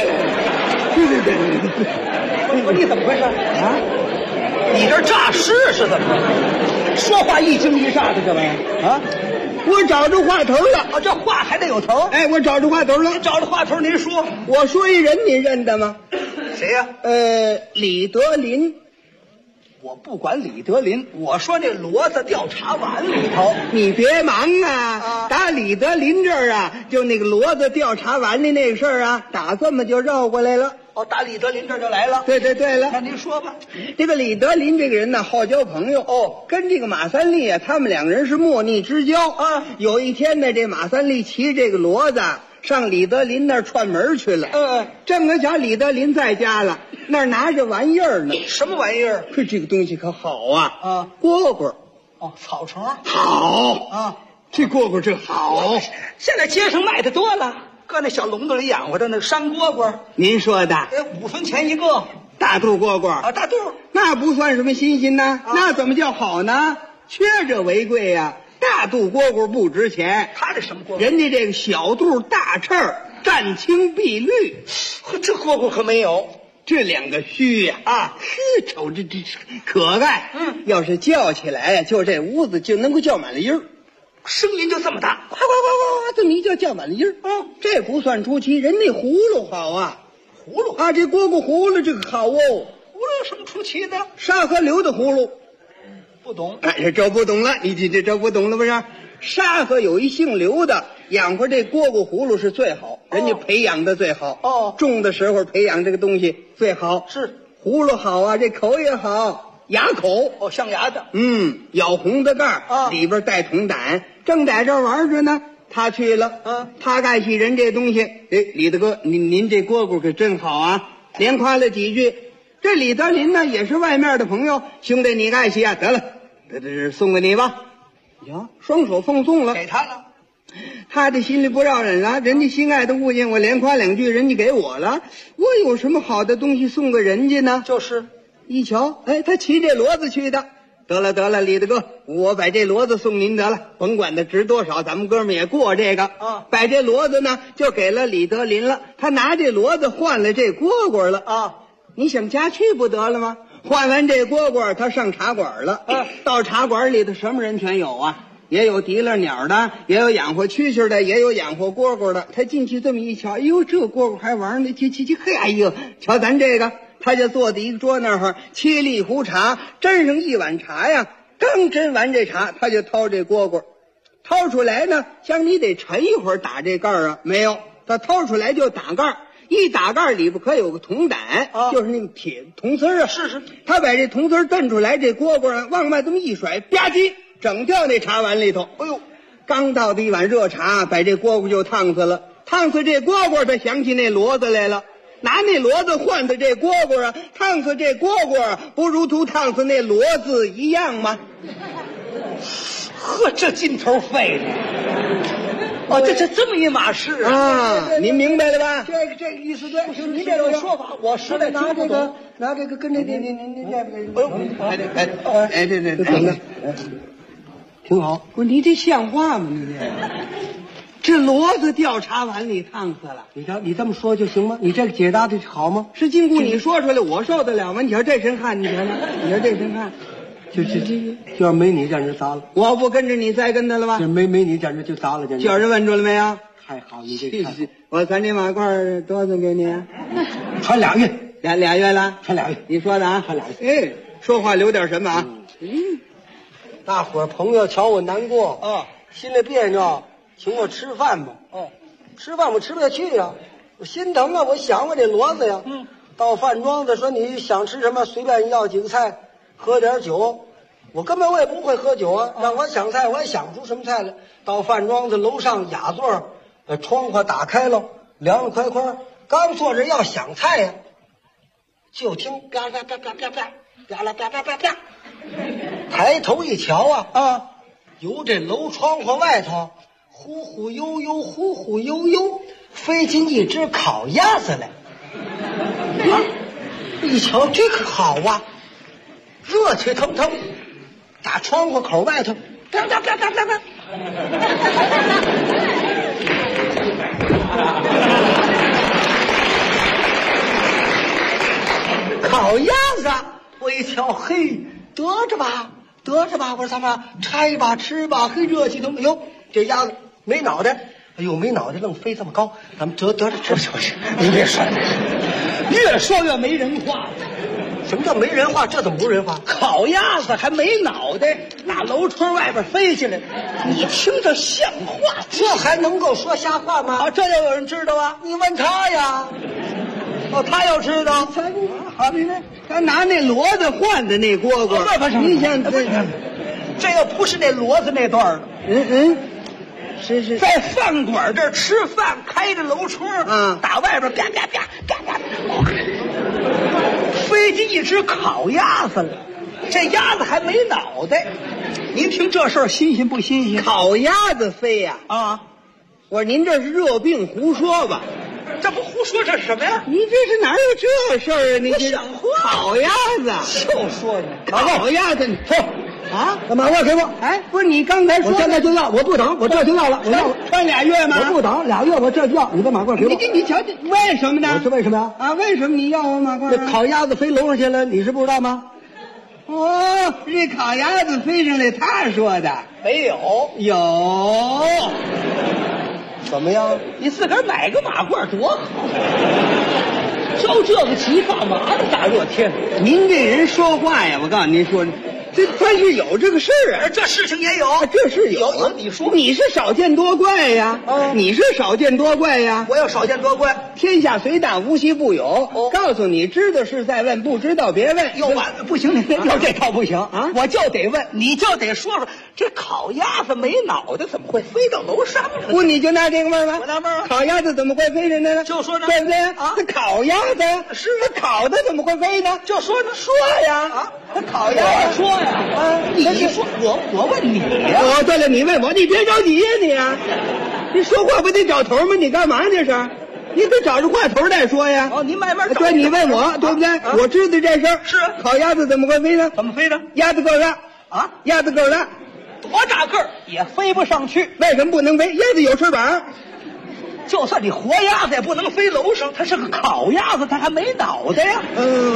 Speaker 10: 我说你怎么回事啊？你这诈尸是怎么着？说话一惊一乍的这玩意儿啊！
Speaker 11: 我找着话头了。
Speaker 10: 啊，这话还得有头。
Speaker 11: 哎，我找着话头了。
Speaker 10: 找着话头，您说。
Speaker 11: 我说一人，你认得吗？
Speaker 10: 谁呀？
Speaker 11: 李德林。
Speaker 10: 我不管李德林，我说那骡子调查碗里头。
Speaker 11: 你别忙啊！打李德林这儿啊，就那个骡子调查碗里那个事儿啊，打这么就绕过来了。
Speaker 10: 哦，打李德林这儿就来了。
Speaker 11: 对了，
Speaker 10: 那您说吧。
Speaker 11: 这个李德林这个人呢，好交朋友。
Speaker 10: 哦，
Speaker 11: 跟这个马三立啊，他们两个人是莫逆之交
Speaker 10: 啊。
Speaker 11: 有一天呢，这马三立骑这个骡子上李德林那儿串门去了。正可巧李德林在家了，那儿拿着玩意儿呢。
Speaker 10: 什么玩意儿？
Speaker 11: 这个东西可好啊！蝈蝈。
Speaker 10: 哦，草虫。
Speaker 11: 好
Speaker 10: 啊，
Speaker 11: 这蝈蝈这好。
Speaker 10: 现在街上卖的多了，搁那小笼子里养活的那山蝈蝈。
Speaker 11: 您说的
Speaker 10: ？5分钱一个。
Speaker 11: 大肚蝈蝈
Speaker 10: 啊，大肚
Speaker 11: 那不算什么新鲜呢，那怎么叫好呢？缺者为贵呀。大肚蝈蝈不值钱，
Speaker 10: 他这什么蝈蝈？
Speaker 11: 人家这个小肚大翅儿，湛青碧绿，
Speaker 10: 这蝈蝈可没有。
Speaker 11: 这两个须呀瞅着这可爱。要是叫起来呀，就这屋子就能够叫满了音儿，
Speaker 10: 声音就这么大，
Speaker 11: 呱呱呱呱，这么一叫满了音儿。这不算出奇，人那葫芦好啊。
Speaker 10: 葫芦
Speaker 11: 啊，这蝈蝈葫芦这个好哦。葫芦
Speaker 10: 有什么出奇的？
Speaker 11: 沙河流的葫芦。
Speaker 10: 不懂。
Speaker 11: 哎，这不懂了，你这不懂了不是？沙河有一姓刘的，养活这蝈蝈葫芦是最好，人家培养的最好。种的时候培养这个东西最好。
Speaker 10: 是
Speaker 11: 葫芦好啊，这口也好，牙口。
Speaker 10: 象牙的。
Speaker 11: 咬红的盖儿，里边带铜胆，正在这玩着呢。他去了，他爱惜人这东西。哎，李大哥，您这蝈蝈可真好啊，连夸了几句。这李德林呢，也是外面的朋友，兄弟你爱惜啊，得了，这送给你吧。呀，双手奉送了，
Speaker 10: 给他了。
Speaker 11: 他这心里不饶人了，人家心爱的物件，我连夸两句，人家给我了，我有什么好的东西送给人家呢？
Speaker 10: 就是
Speaker 11: 一瞧，哎，他骑这骡子去的。得了，李大哥，我把这骡子送您得了，甭管它值多少，咱们哥们也过这个。把这骡子呢就给了李德林了，他拿这骡子换了这蝈蝈了啊！你想家去不得了吗？换完这蝈蝈，他上茶馆了。到茶馆里头什么人全有啊？也有提了鸟的，也有养活蛐蛐的，也有养活蝈蝈的。他进去这么一瞧，哎呦，这蝈蝈还玩呢，嘿，哎呦，瞧咱这个。他就坐在一个桌那儿，沏了一壶茶，斟上一碗茶呀。刚斟完这茶，他就掏这蝈蝈，掏出来呢，像你得沉一会儿打这盖儿啊，没有，他掏出来就打盖儿，一打盖儿里边可有个铜胆，就是那个铁铜丝啊。
Speaker 10: 是，
Speaker 11: 他把这铜丝蹬出来，这蝈蝈啊往外这么一甩，吧唧，整掉那茶碗里头。哎呦，刚倒的一碗热茶，把这蝈蝈就烫死了。烫死这蝈蝈，他想起那骡子来了。拿那骡子换的这蝈蝈啊，烫死这蝈蝈不如图烫死那骡子一样吗？
Speaker 10: 呵，这劲头费的。哦，这么一码事
Speaker 11: 啊！您明白了吧？
Speaker 10: 这个意思对。您这种说法，我实在
Speaker 11: 拿这个跟这您这这怎么的？挺好。不是你这像话吗？你这骡子调查碗里烫死了。
Speaker 10: 你这么说就行吗？你这个解答的好吗？
Speaker 11: 是经过你说出来，我受得了吗？你瞧这身汗，你瞧这身汗，
Speaker 10: 就要没你这样就砸了。
Speaker 11: 我不跟着你再跟他了吧？
Speaker 10: 这没你这样就砸了。
Speaker 11: 叫人问住了没有？
Speaker 10: 太好，你这
Speaker 11: 我3斤马褂多少给你？
Speaker 10: 穿俩月，
Speaker 11: 俩月了，
Speaker 10: 穿俩月。
Speaker 11: 你说的啊？
Speaker 10: 穿俩月。
Speaker 11: 哎，说话留点什么啊？
Speaker 10: 大伙儿朋友瞧我难过啊，心里别扭。请我吃饭吧。吃饭我吃不下去呀，我心疼啊，我想我这骡子呀。到饭庄子说你想吃什么，随便要几个菜，喝点酒。我根本我也不会喝酒啊，让我想菜我也想不出什么菜来。到饭庄子楼上雅座，窗户打开了，凉了快快。刚坐着要想菜呀，就听啪啪啪啪啪啪啪啦啪啪啪啪。抬头一瞧啊，由这楼窗户外头。忽忽悠悠飞进一只烤鸭子来啊！一瞧这可好啊，热气腾腾，打窗户口外头，啪啪啪啪啪啪。 烤鸭子，我一瞧，嘿，得着吧，得着吧，我说咱们拆吧，吃吧，嘿，热气腾。哎呦，这鸭子没脑袋，哎呦，没脑袋，愣飞这么高，咱们得着吃。不是，您别说，越说越没人话。什么叫没人话？这怎么不人话？烤鸭子还没脑袋，打楼窗外边飞起来，你听着像话？这还能够说瞎话吗？啊，这要有人知道啊，你问他呀。哦，他要知道，好，
Speaker 11: 他拿那骡子换的那蝈蝈，
Speaker 10: 不是，
Speaker 11: 你想
Speaker 10: 这要不是那骡子那段的，
Speaker 11: 是
Speaker 10: 在饭馆这儿吃饭，开着楼窗，打外边啪啪啪啪啪，飞进一只烤鸭子了，这鸭子还没脑袋，您听这事儿新鲜不新鲜？
Speaker 11: 烤鸭子飞呀！
Speaker 10: 啊，
Speaker 11: 我说您这是热病胡说吧？
Speaker 10: 这不胡说，这是什么呀？
Speaker 11: 你这是哪有这事儿啊？你这
Speaker 10: 像话！
Speaker 11: 烤鸭子，
Speaker 10: 就说你
Speaker 11: 烤鸭子，你
Speaker 10: 说啊？干嘛要给我？
Speaker 11: 哎，不是你刚才说，
Speaker 10: 我现在就要，我不等，我这就要了，我要
Speaker 11: 穿俩月吗？
Speaker 10: 我不等2月，我这就要，你把马褂给我。
Speaker 11: 你瞧，为什么呢？
Speaker 10: 我是为什么呀？
Speaker 11: 啊，为什么你要我马褂？
Speaker 10: 这烤鸭子飞楼上去了，你是不知道吗？
Speaker 11: 哦，这烤鸭子飞上来，他说的
Speaker 10: 没有？
Speaker 11: 有。
Speaker 10: 怎么样？你自个儿买个马褂多好！着这个急干嘛呢？大热天，
Speaker 11: 您这人说话呀，我告诉您说，这他是有这个事儿啊，
Speaker 10: 这事情也有，
Speaker 11: 这是有。
Speaker 10: 你说
Speaker 11: 你是少见多怪呀，你是少见多怪呀。
Speaker 10: 我要少见多怪，
Speaker 11: 天下虽大，无奇不有。告诉你，知道是在问，不知道别问。
Speaker 10: 又晚了，不行，要这套不行啊！我就得问，你就得说说，这烤鸭子没脑袋，怎么会飞到楼上呢？
Speaker 11: 不，你就拿这个味儿吗？
Speaker 10: 我拿味儿。
Speaker 11: 烤鸭子怎么会飞着呢？
Speaker 10: 就说呢，
Speaker 11: 对不对
Speaker 10: 啊？
Speaker 11: 它烤鸭子
Speaker 10: 是
Speaker 11: 它烤的，怎么会飞呢？
Speaker 10: 就说呢，
Speaker 11: 说呀
Speaker 10: 啊，
Speaker 11: 它烤鸭子
Speaker 10: 说呀啊，你说我问你呀，
Speaker 11: 哦，对了，你问我，你别着急呀你说话不得找头吗？你干嘛这是？你得找着话头再说呀。
Speaker 10: 哦，您慢慢找。
Speaker 11: 对，你问我，对不对？我知道这事儿。
Speaker 10: 是
Speaker 11: 烤鸭子怎么会飞呢？
Speaker 10: 怎么飞的？
Speaker 11: 鸭子够大
Speaker 10: 啊，
Speaker 11: 鸭子够大，
Speaker 10: 多大个儿也飞不上去。
Speaker 11: 为什么不能飞？鸭子有翅膀。
Speaker 10: 就算你活鸭子也不能飞楼上，它是个烤鸭子，它还没脑袋呀。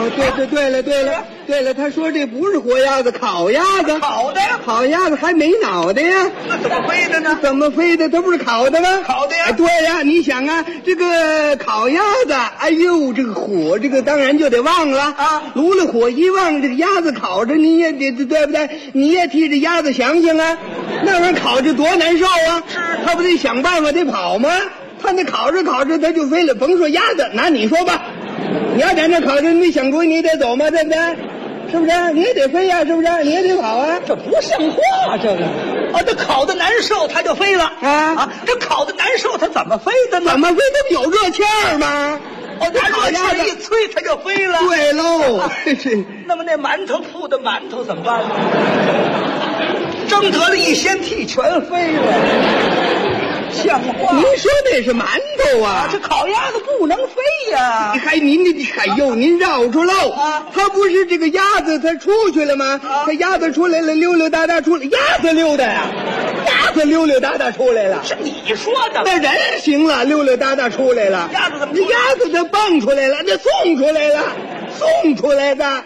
Speaker 11: 对了，他说这不是活鸭子，烤鸭子。
Speaker 10: 烤的呀，
Speaker 11: 烤鸭子还没脑袋呀。
Speaker 10: 那怎么飞的呢？
Speaker 11: 怎么飞的？它不是烤的吗？
Speaker 10: 烤的呀。
Speaker 11: 对呀，你想啊，这个烤鸭子，哎呦，这个火，这个当然就得忘了啊。炉了火一忘，这个鸭子烤着，你也得对不对？你也替这鸭子想想啊，那玩意儿烤着多难受啊！
Speaker 10: 是，
Speaker 11: 他不得想办法得跑吗？他那烤着烤着他就飞了，甭说鸭子，拿你说吧，你要在那烤着，你想主意你得走吗？对不对？是不是？你也得飞呀，是不是？你也得跑啊，
Speaker 10: 这不像话，这个啊，这烤的难受，它就飞了啊！这烤的难受，它怎么飞的呢？
Speaker 11: 怎么飞？它不有热气儿吗？
Speaker 10: 哦，拿热气儿一吹，它就飞了。
Speaker 11: 对喽，
Speaker 10: 那么那馒头铺的馒头怎么办呢？蒸得了一掀屉，全飞了。像话！
Speaker 11: 您说那是馒头啊？
Speaker 10: 这烤鸭子不能飞呀！
Speaker 11: 您绕出喽
Speaker 10: 啊！
Speaker 11: 它不是这个鸭子，它出去了吗？它鸭子出来了，溜溜达达出来，鸭子溜达呀，鸭子溜溜达达出来了。
Speaker 10: 是你说的？
Speaker 11: 那人行了，溜溜达达出来了。
Speaker 10: 鸭子怎么？
Speaker 11: 那鸭子它蹦出来了，那送出来了，送出来的。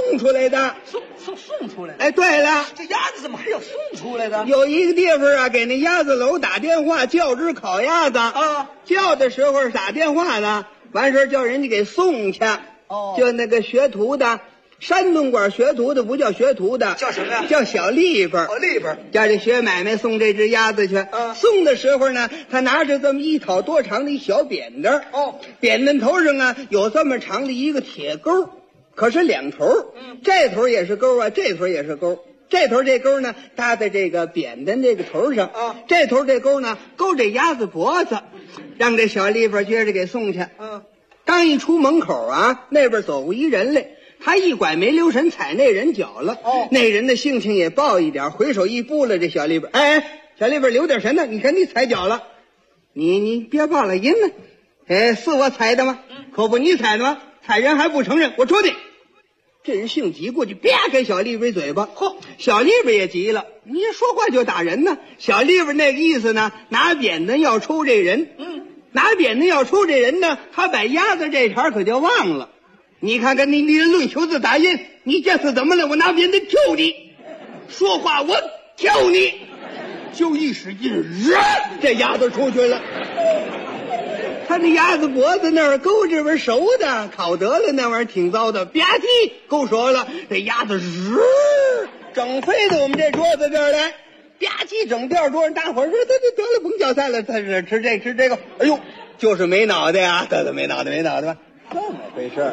Speaker 10: 送出来。
Speaker 11: 哎，对了，
Speaker 10: 这鸭子怎么还有送出来的？
Speaker 11: 有一个地方啊，给那鸭子楼打电话叫只烤鸭子
Speaker 10: 啊，
Speaker 11: 叫的时候打电话呢，完事叫人家给送去。
Speaker 10: 哦，
Speaker 11: 就那个学徒的，山东馆学徒的不叫学徒的，
Speaker 10: 叫什么呀？
Speaker 11: 叫小利本。
Speaker 10: 利本
Speaker 11: 叫这学买卖送这只鸭子去。送的时候呢，他拿着这么一讨多长的一小扁担。
Speaker 10: 哦，
Speaker 11: 扁担头上啊有这么长的一个铁钩。可是两头，这头也是钩啊，这头也是钩。这头这钩呢搭在这个扁担这个头上啊，这头这钩呢勾这鸭子脖子，让这小利本撅着给送去。刚一出门口啊，那边走过一人来，他一拐没留神踩那人脚了。那人的性情也暴一点，回手一拨了这小利本。哎，小利本留点神呢，你看你踩脚了，你别报了音呢。哎，是我踩的吗？可不你踩的吗？踩人还不承认，我说你。这人性急，过去啪给小利本嘴巴。小利本也急了，你说话就打人呢。小利本那个意思呢，拿扁担要抽这人。拿扁担要抽这人呢，他把鸭子这茬可就忘了。 你看看你这论袖子打印，你这是怎么了？我拿鞭子抽你，说话我挑你，就一使劲，这鸭子出去了。他那鸭子脖子那儿勾这边熟的，烤得了那玩意儿挺糟的，吧唧勾熟了，这鸭子整飞到我们这桌子这儿来，吧唧整掉桌上，大伙儿说他得了甭叫菜了，他是吃这个，哎呦，就是没脑袋呀，得没脑袋吧？这么回事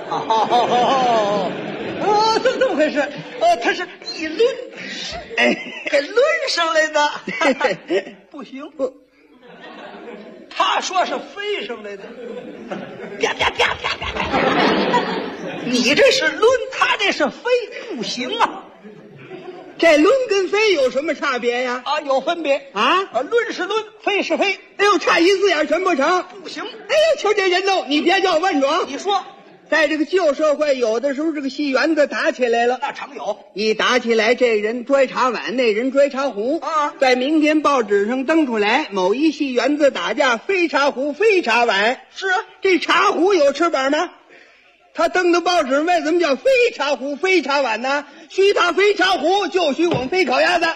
Speaker 11: 这么回事他是一抡，给抡上来的，不行，他说是飞上来的，你这是抡，他这是飞，不行啊。这抡跟飞有什么差别呀？有分别啊！抡是抡，飞是飞。哎呦，差一字眼全不成，不行。哎呦，瞧这人斗，你别叫万壮。你说，在这个旧社会，有的时候这个戏园子打起来了，那常有。一打起来，这人拽茶碗，那人拽茶壶啊。在明天报纸上登出来，某一戏园子打架，飞茶壶，飞茶碗。是啊，这茶壶有翅膀吗？他登的报纸为什么叫飞茶壶飞茶碗呢？许他飞茶壶，就许我们飞烤鸭子。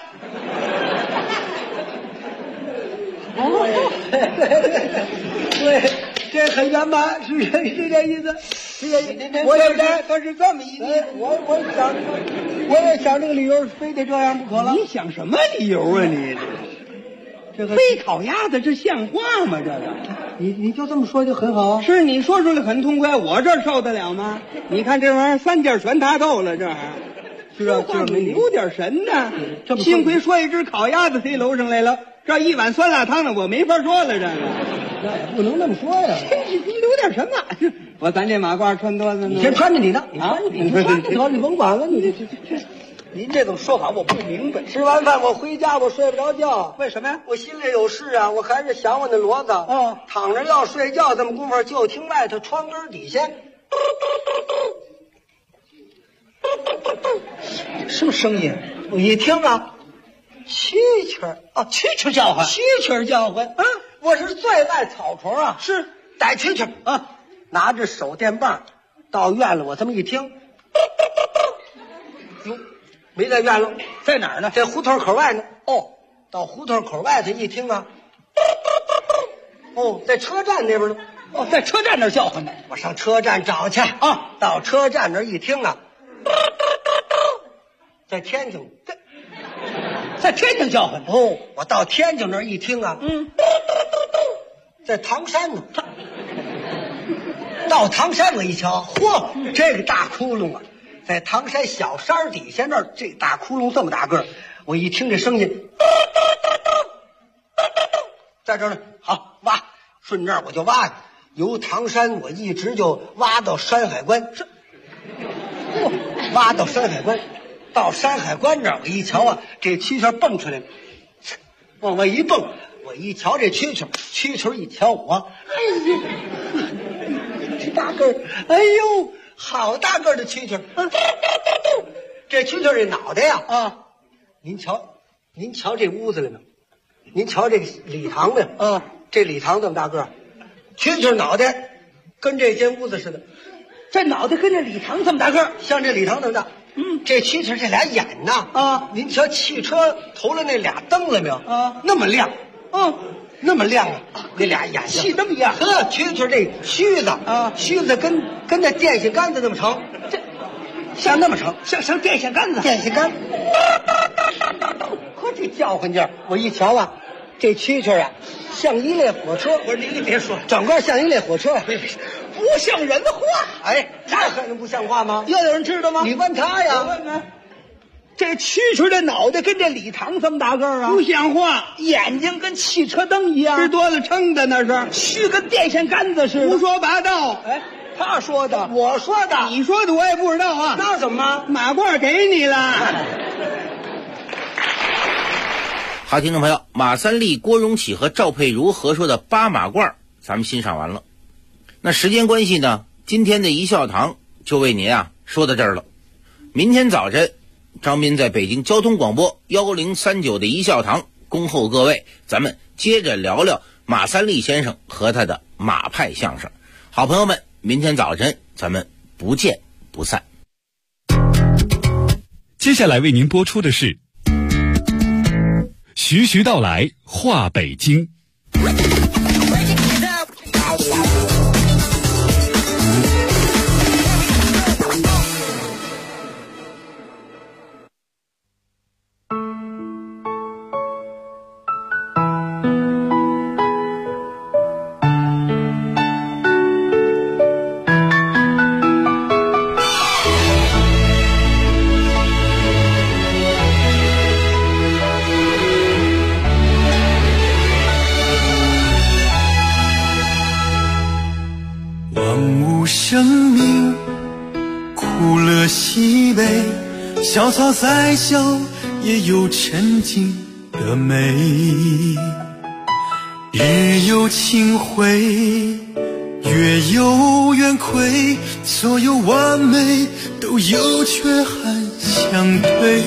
Speaker 11: 对，这很圆满，是这意思。我也来，他是这么一理，我也想这个理由，非得这样不可了。你想什么理由啊你？这个飞烤鸭子这像话吗？这个，你就这么说就很好。是你说出来很痛快，我这受得了吗？你看这玩意儿三件全搭够了，这是啊，就是留点神呢。幸亏说一只烤鸭子飞楼上来了，这一碗酸辣汤呢，我没法说了。这个那也不能那么说呀，你留点什么？咱这马褂穿多子呢，你先穿着你的啊，你穿着你甭管了，你这。您这种说法我不明白。吃完饭我回家我睡不着觉，为什么呀？我心里有事啊，我还是想我那骡子。躺着要睡觉，这么功夫就听外头窗根底下，什么声音？我一听啊，蛐蛐叫唤，蛐蛐叫唤啊！我是最爱草虫啊，是逮蛐蛐啊，拿着手电棒到院了，我这么一听，哟。没在院了，在哪儿呢？在胡同口外呢。到胡同口外头一听啊，在车站那边呢。在车站那儿叫唤呢。我上车站找去啊。到车站那儿一听啊，在天津，在天津叫唤。我到天津那儿一听啊，在唐山呢。到唐山我一瞧，嚯，这个大窟窿啊！在唐山小山底下那儿，这大窟窿这么大个儿，我一听这声音，在这儿呢，好挖，顺这儿我就挖，由唐山我一直就挖到山海关，挖到山海关，到山海关这儿我一瞧啊，这蛐蛐蹦出来了，往外一蹦，我一瞧这蛐蛐一瞧我，哎呀，这大个儿，哎呦！好大个的蛐蛐，这蛐蛐这脑袋呀您瞧这屋子里面，您瞧这礼堂没有这礼堂这么大个，蛐蛐脑袋跟这间屋子似的，这脑袋跟这礼堂这么大个，像这礼堂这么大。这蛐蛐这俩眼呐您瞧汽车头了那俩灯了没有那么亮那么亮啊！那俩眼睛气那么亮，蛐蛐这须子须子跟那电线杆子那么长，这像那么长，像电线杆子，电线杆。呵，这叫唤劲儿，我一瞧啊，这蛐蛐啊，像一列火车。我说您别说，整个像一列火车，不像人话。哎，这还能不像话吗？又有人知道吗？你问他呀，我问问。这蛐蛐的脑袋跟这礼堂这么大个儿啊，不像话！眼睛跟汽车灯一样，吃多了撑的那是，须跟电线杆子似的，胡说八道！哎，他说的，我说的，你说的我也不知道啊。那怎么？马褂给你了。
Speaker 8: 好，听众朋友，马三立、郭荣启和赵佩茹合说的八马褂，咱们欣赏完了。那时间关系呢，今天的一笑堂就为您说到这儿了。明天早晨，张斌在北京交通广播1039的一笑堂恭候各位，咱们接着聊聊马三立先生和他的马派相声。好朋友们，明天早晨咱们不见不散。
Speaker 16: 接下来为您播出的是徐徐道来话北京。
Speaker 6: 生命苦乐喜悲，小草再小也有沉静的美，日有清辉，月有圆亏，所有完美都有缺憾相对，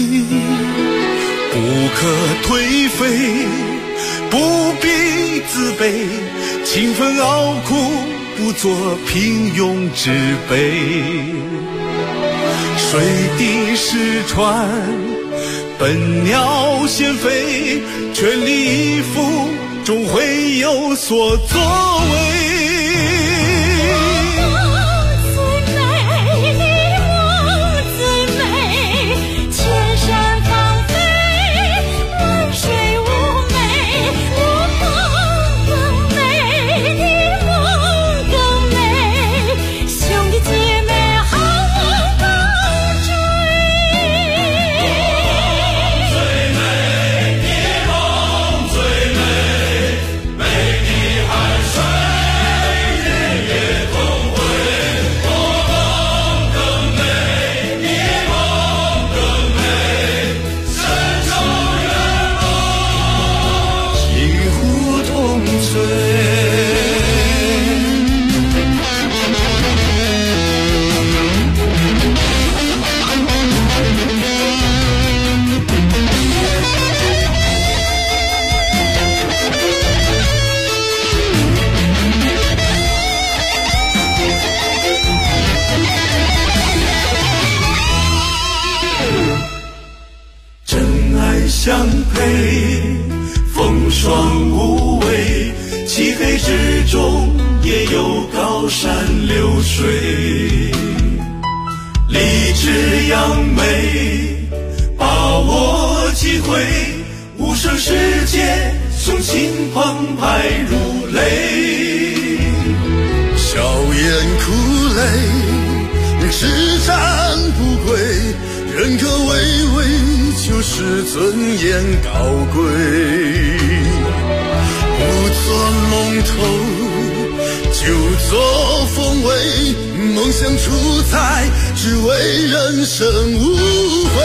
Speaker 6: 不可颓废，不必自卑，勤奋熬苦不做平庸之辈，水滴石穿，笨鸟先飞，全力以赴，终会有所作为。相配，风霜无畏，漆黑之中也有高山流水，立志扬眉，把握机会，无声世界，雄心澎湃如雷，
Speaker 14: 笑颜苦泪，只战不归，人格巍巍，就是尊严高贵，不做龙头，就做凤尾，梦想出彩，只为人生无悔。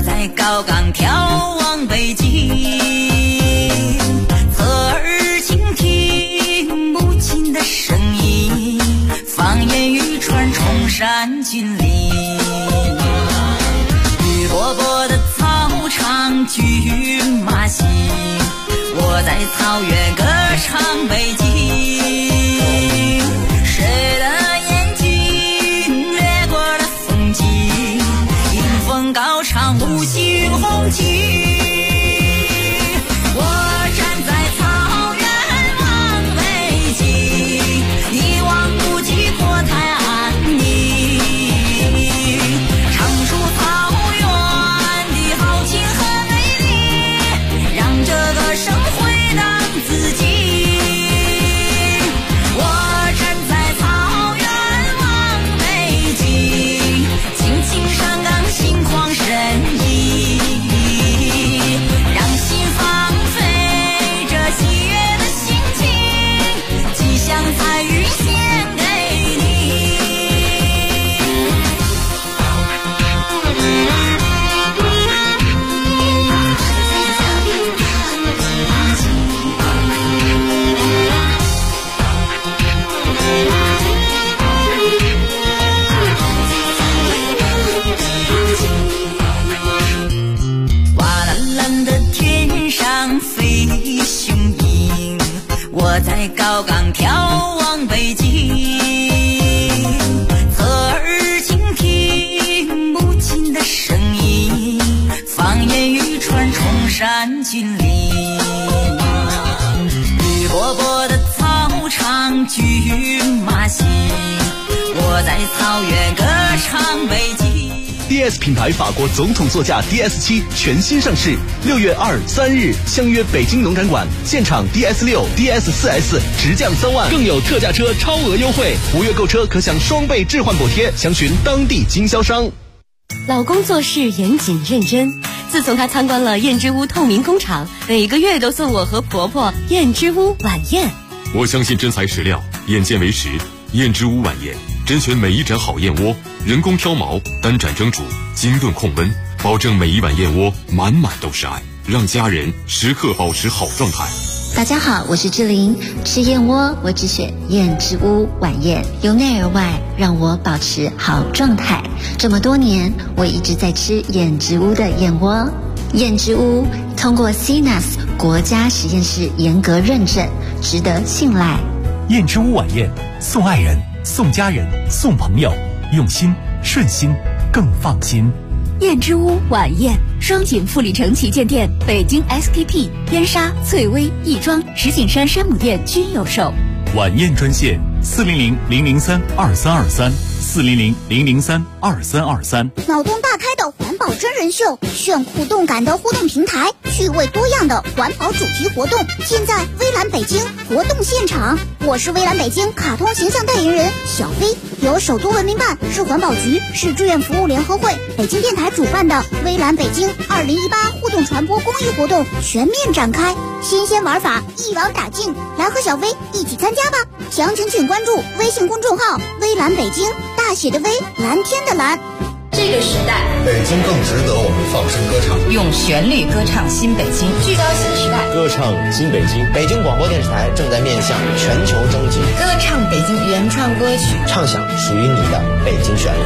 Speaker 17: 在高岗眺望北京，侧耳倾听母亲的声音，方言语传崇山峻岭。绿波波的草场骏马行，我在草原歌唱北京。谁的眼睛掠过了风景，迎风高唱五星红旗。我站在草原望北京，一望无际国泰安宁，唱出草原的豪情和美丽，让这个生回荡自己。我站在草原望北京，尽情上岗心旷神怡，让心放飞这喜悦的心情，吉祥彩云献给你。哇蓝蓝的天上飞雄鹰，我在高岗眺望北京，侧耳倾听母亲的声音，方言语传崇山峻岭。绿波波的草场骏马行，我在草原歌唱北京。
Speaker 18: DS 品牌法国总统座驾 DS7 全新上市，6月2、3日相约北京农展馆，现场 DS6、DS4S 直降3万，更有特价车超额优惠，5月购车可享双倍置换补贴，详询当地经销商。
Speaker 19: 老公做事严谨认真，自从他参观了燕之屋透明工厂，每个月都送我和婆婆燕之屋晚宴。
Speaker 20: 我相信真材实料，眼见为实。燕之屋晚宴甄选每一盏好燕窝，人工挑毛，单盏蒸煮，精炖控温，保证每一碗燕窝满满都是爱，让家人时刻保持好状态。
Speaker 21: 大家好，我是志玲，吃燕窝我只选燕之屋晚宴，由内而外让我保持好状态。这么多年，我一直在吃燕之屋的燕窝。燕之屋通过 CNAS 国家实验室严格认证，值得信赖。
Speaker 22: 燕之屋晚宴，送爱人，送家人，送朋友，用心顺心更放心。
Speaker 23: 燕之屋晚宴，双井富力城旗舰店、北京 SKP、燕莎、翠微、亦庄、石景山山姆店均有售。
Speaker 22: 晚宴专线400-003-2323，400-003-2323。
Speaker 24: 脑洞大开的环保真人秀，炫酷动感的互动平台，趣味多样的环保主题活动，现在微蓝北京活动现场。我是微蓝北京卡通形象代言人小飞，由首都文明办、市环保局、市志愿服务联合会、北京电台主办的微蓝北京2018互动传播公益活动全面展开，新鲜玩法一网打尽，来和小飞一起参加吧！详情请关注微信公众号微蓝北京，大写的微，蓝天的蓝。
Speaker 13: 这个时代，
Speaker 25: 北京更值得我们放声歌唱，
Speaker 13: 用旋律歌唱新北京，聚焦新时代，
Speaker 15: 歌唱新北京。北京广播电视台正在面向全球征集，
Speaker 13: 歌唱北京原创歌曲，
Speaker 15: 唱响属于你的北京旋律。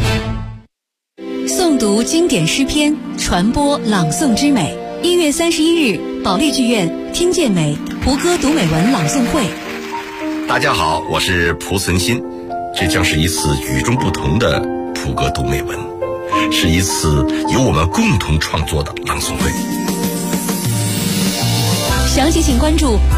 Speaker 19: 诵读经典诗篇，传播朗诵之美。1月31日，保利剧院听见美胡歌读美文朗诵会。
Speaker 26: 大家好，我是蒲存昕，这将是一次与众不同的蒲歌读美文，是一次由我们共同创作的朗诵会。
Speaker 19: 详情请关注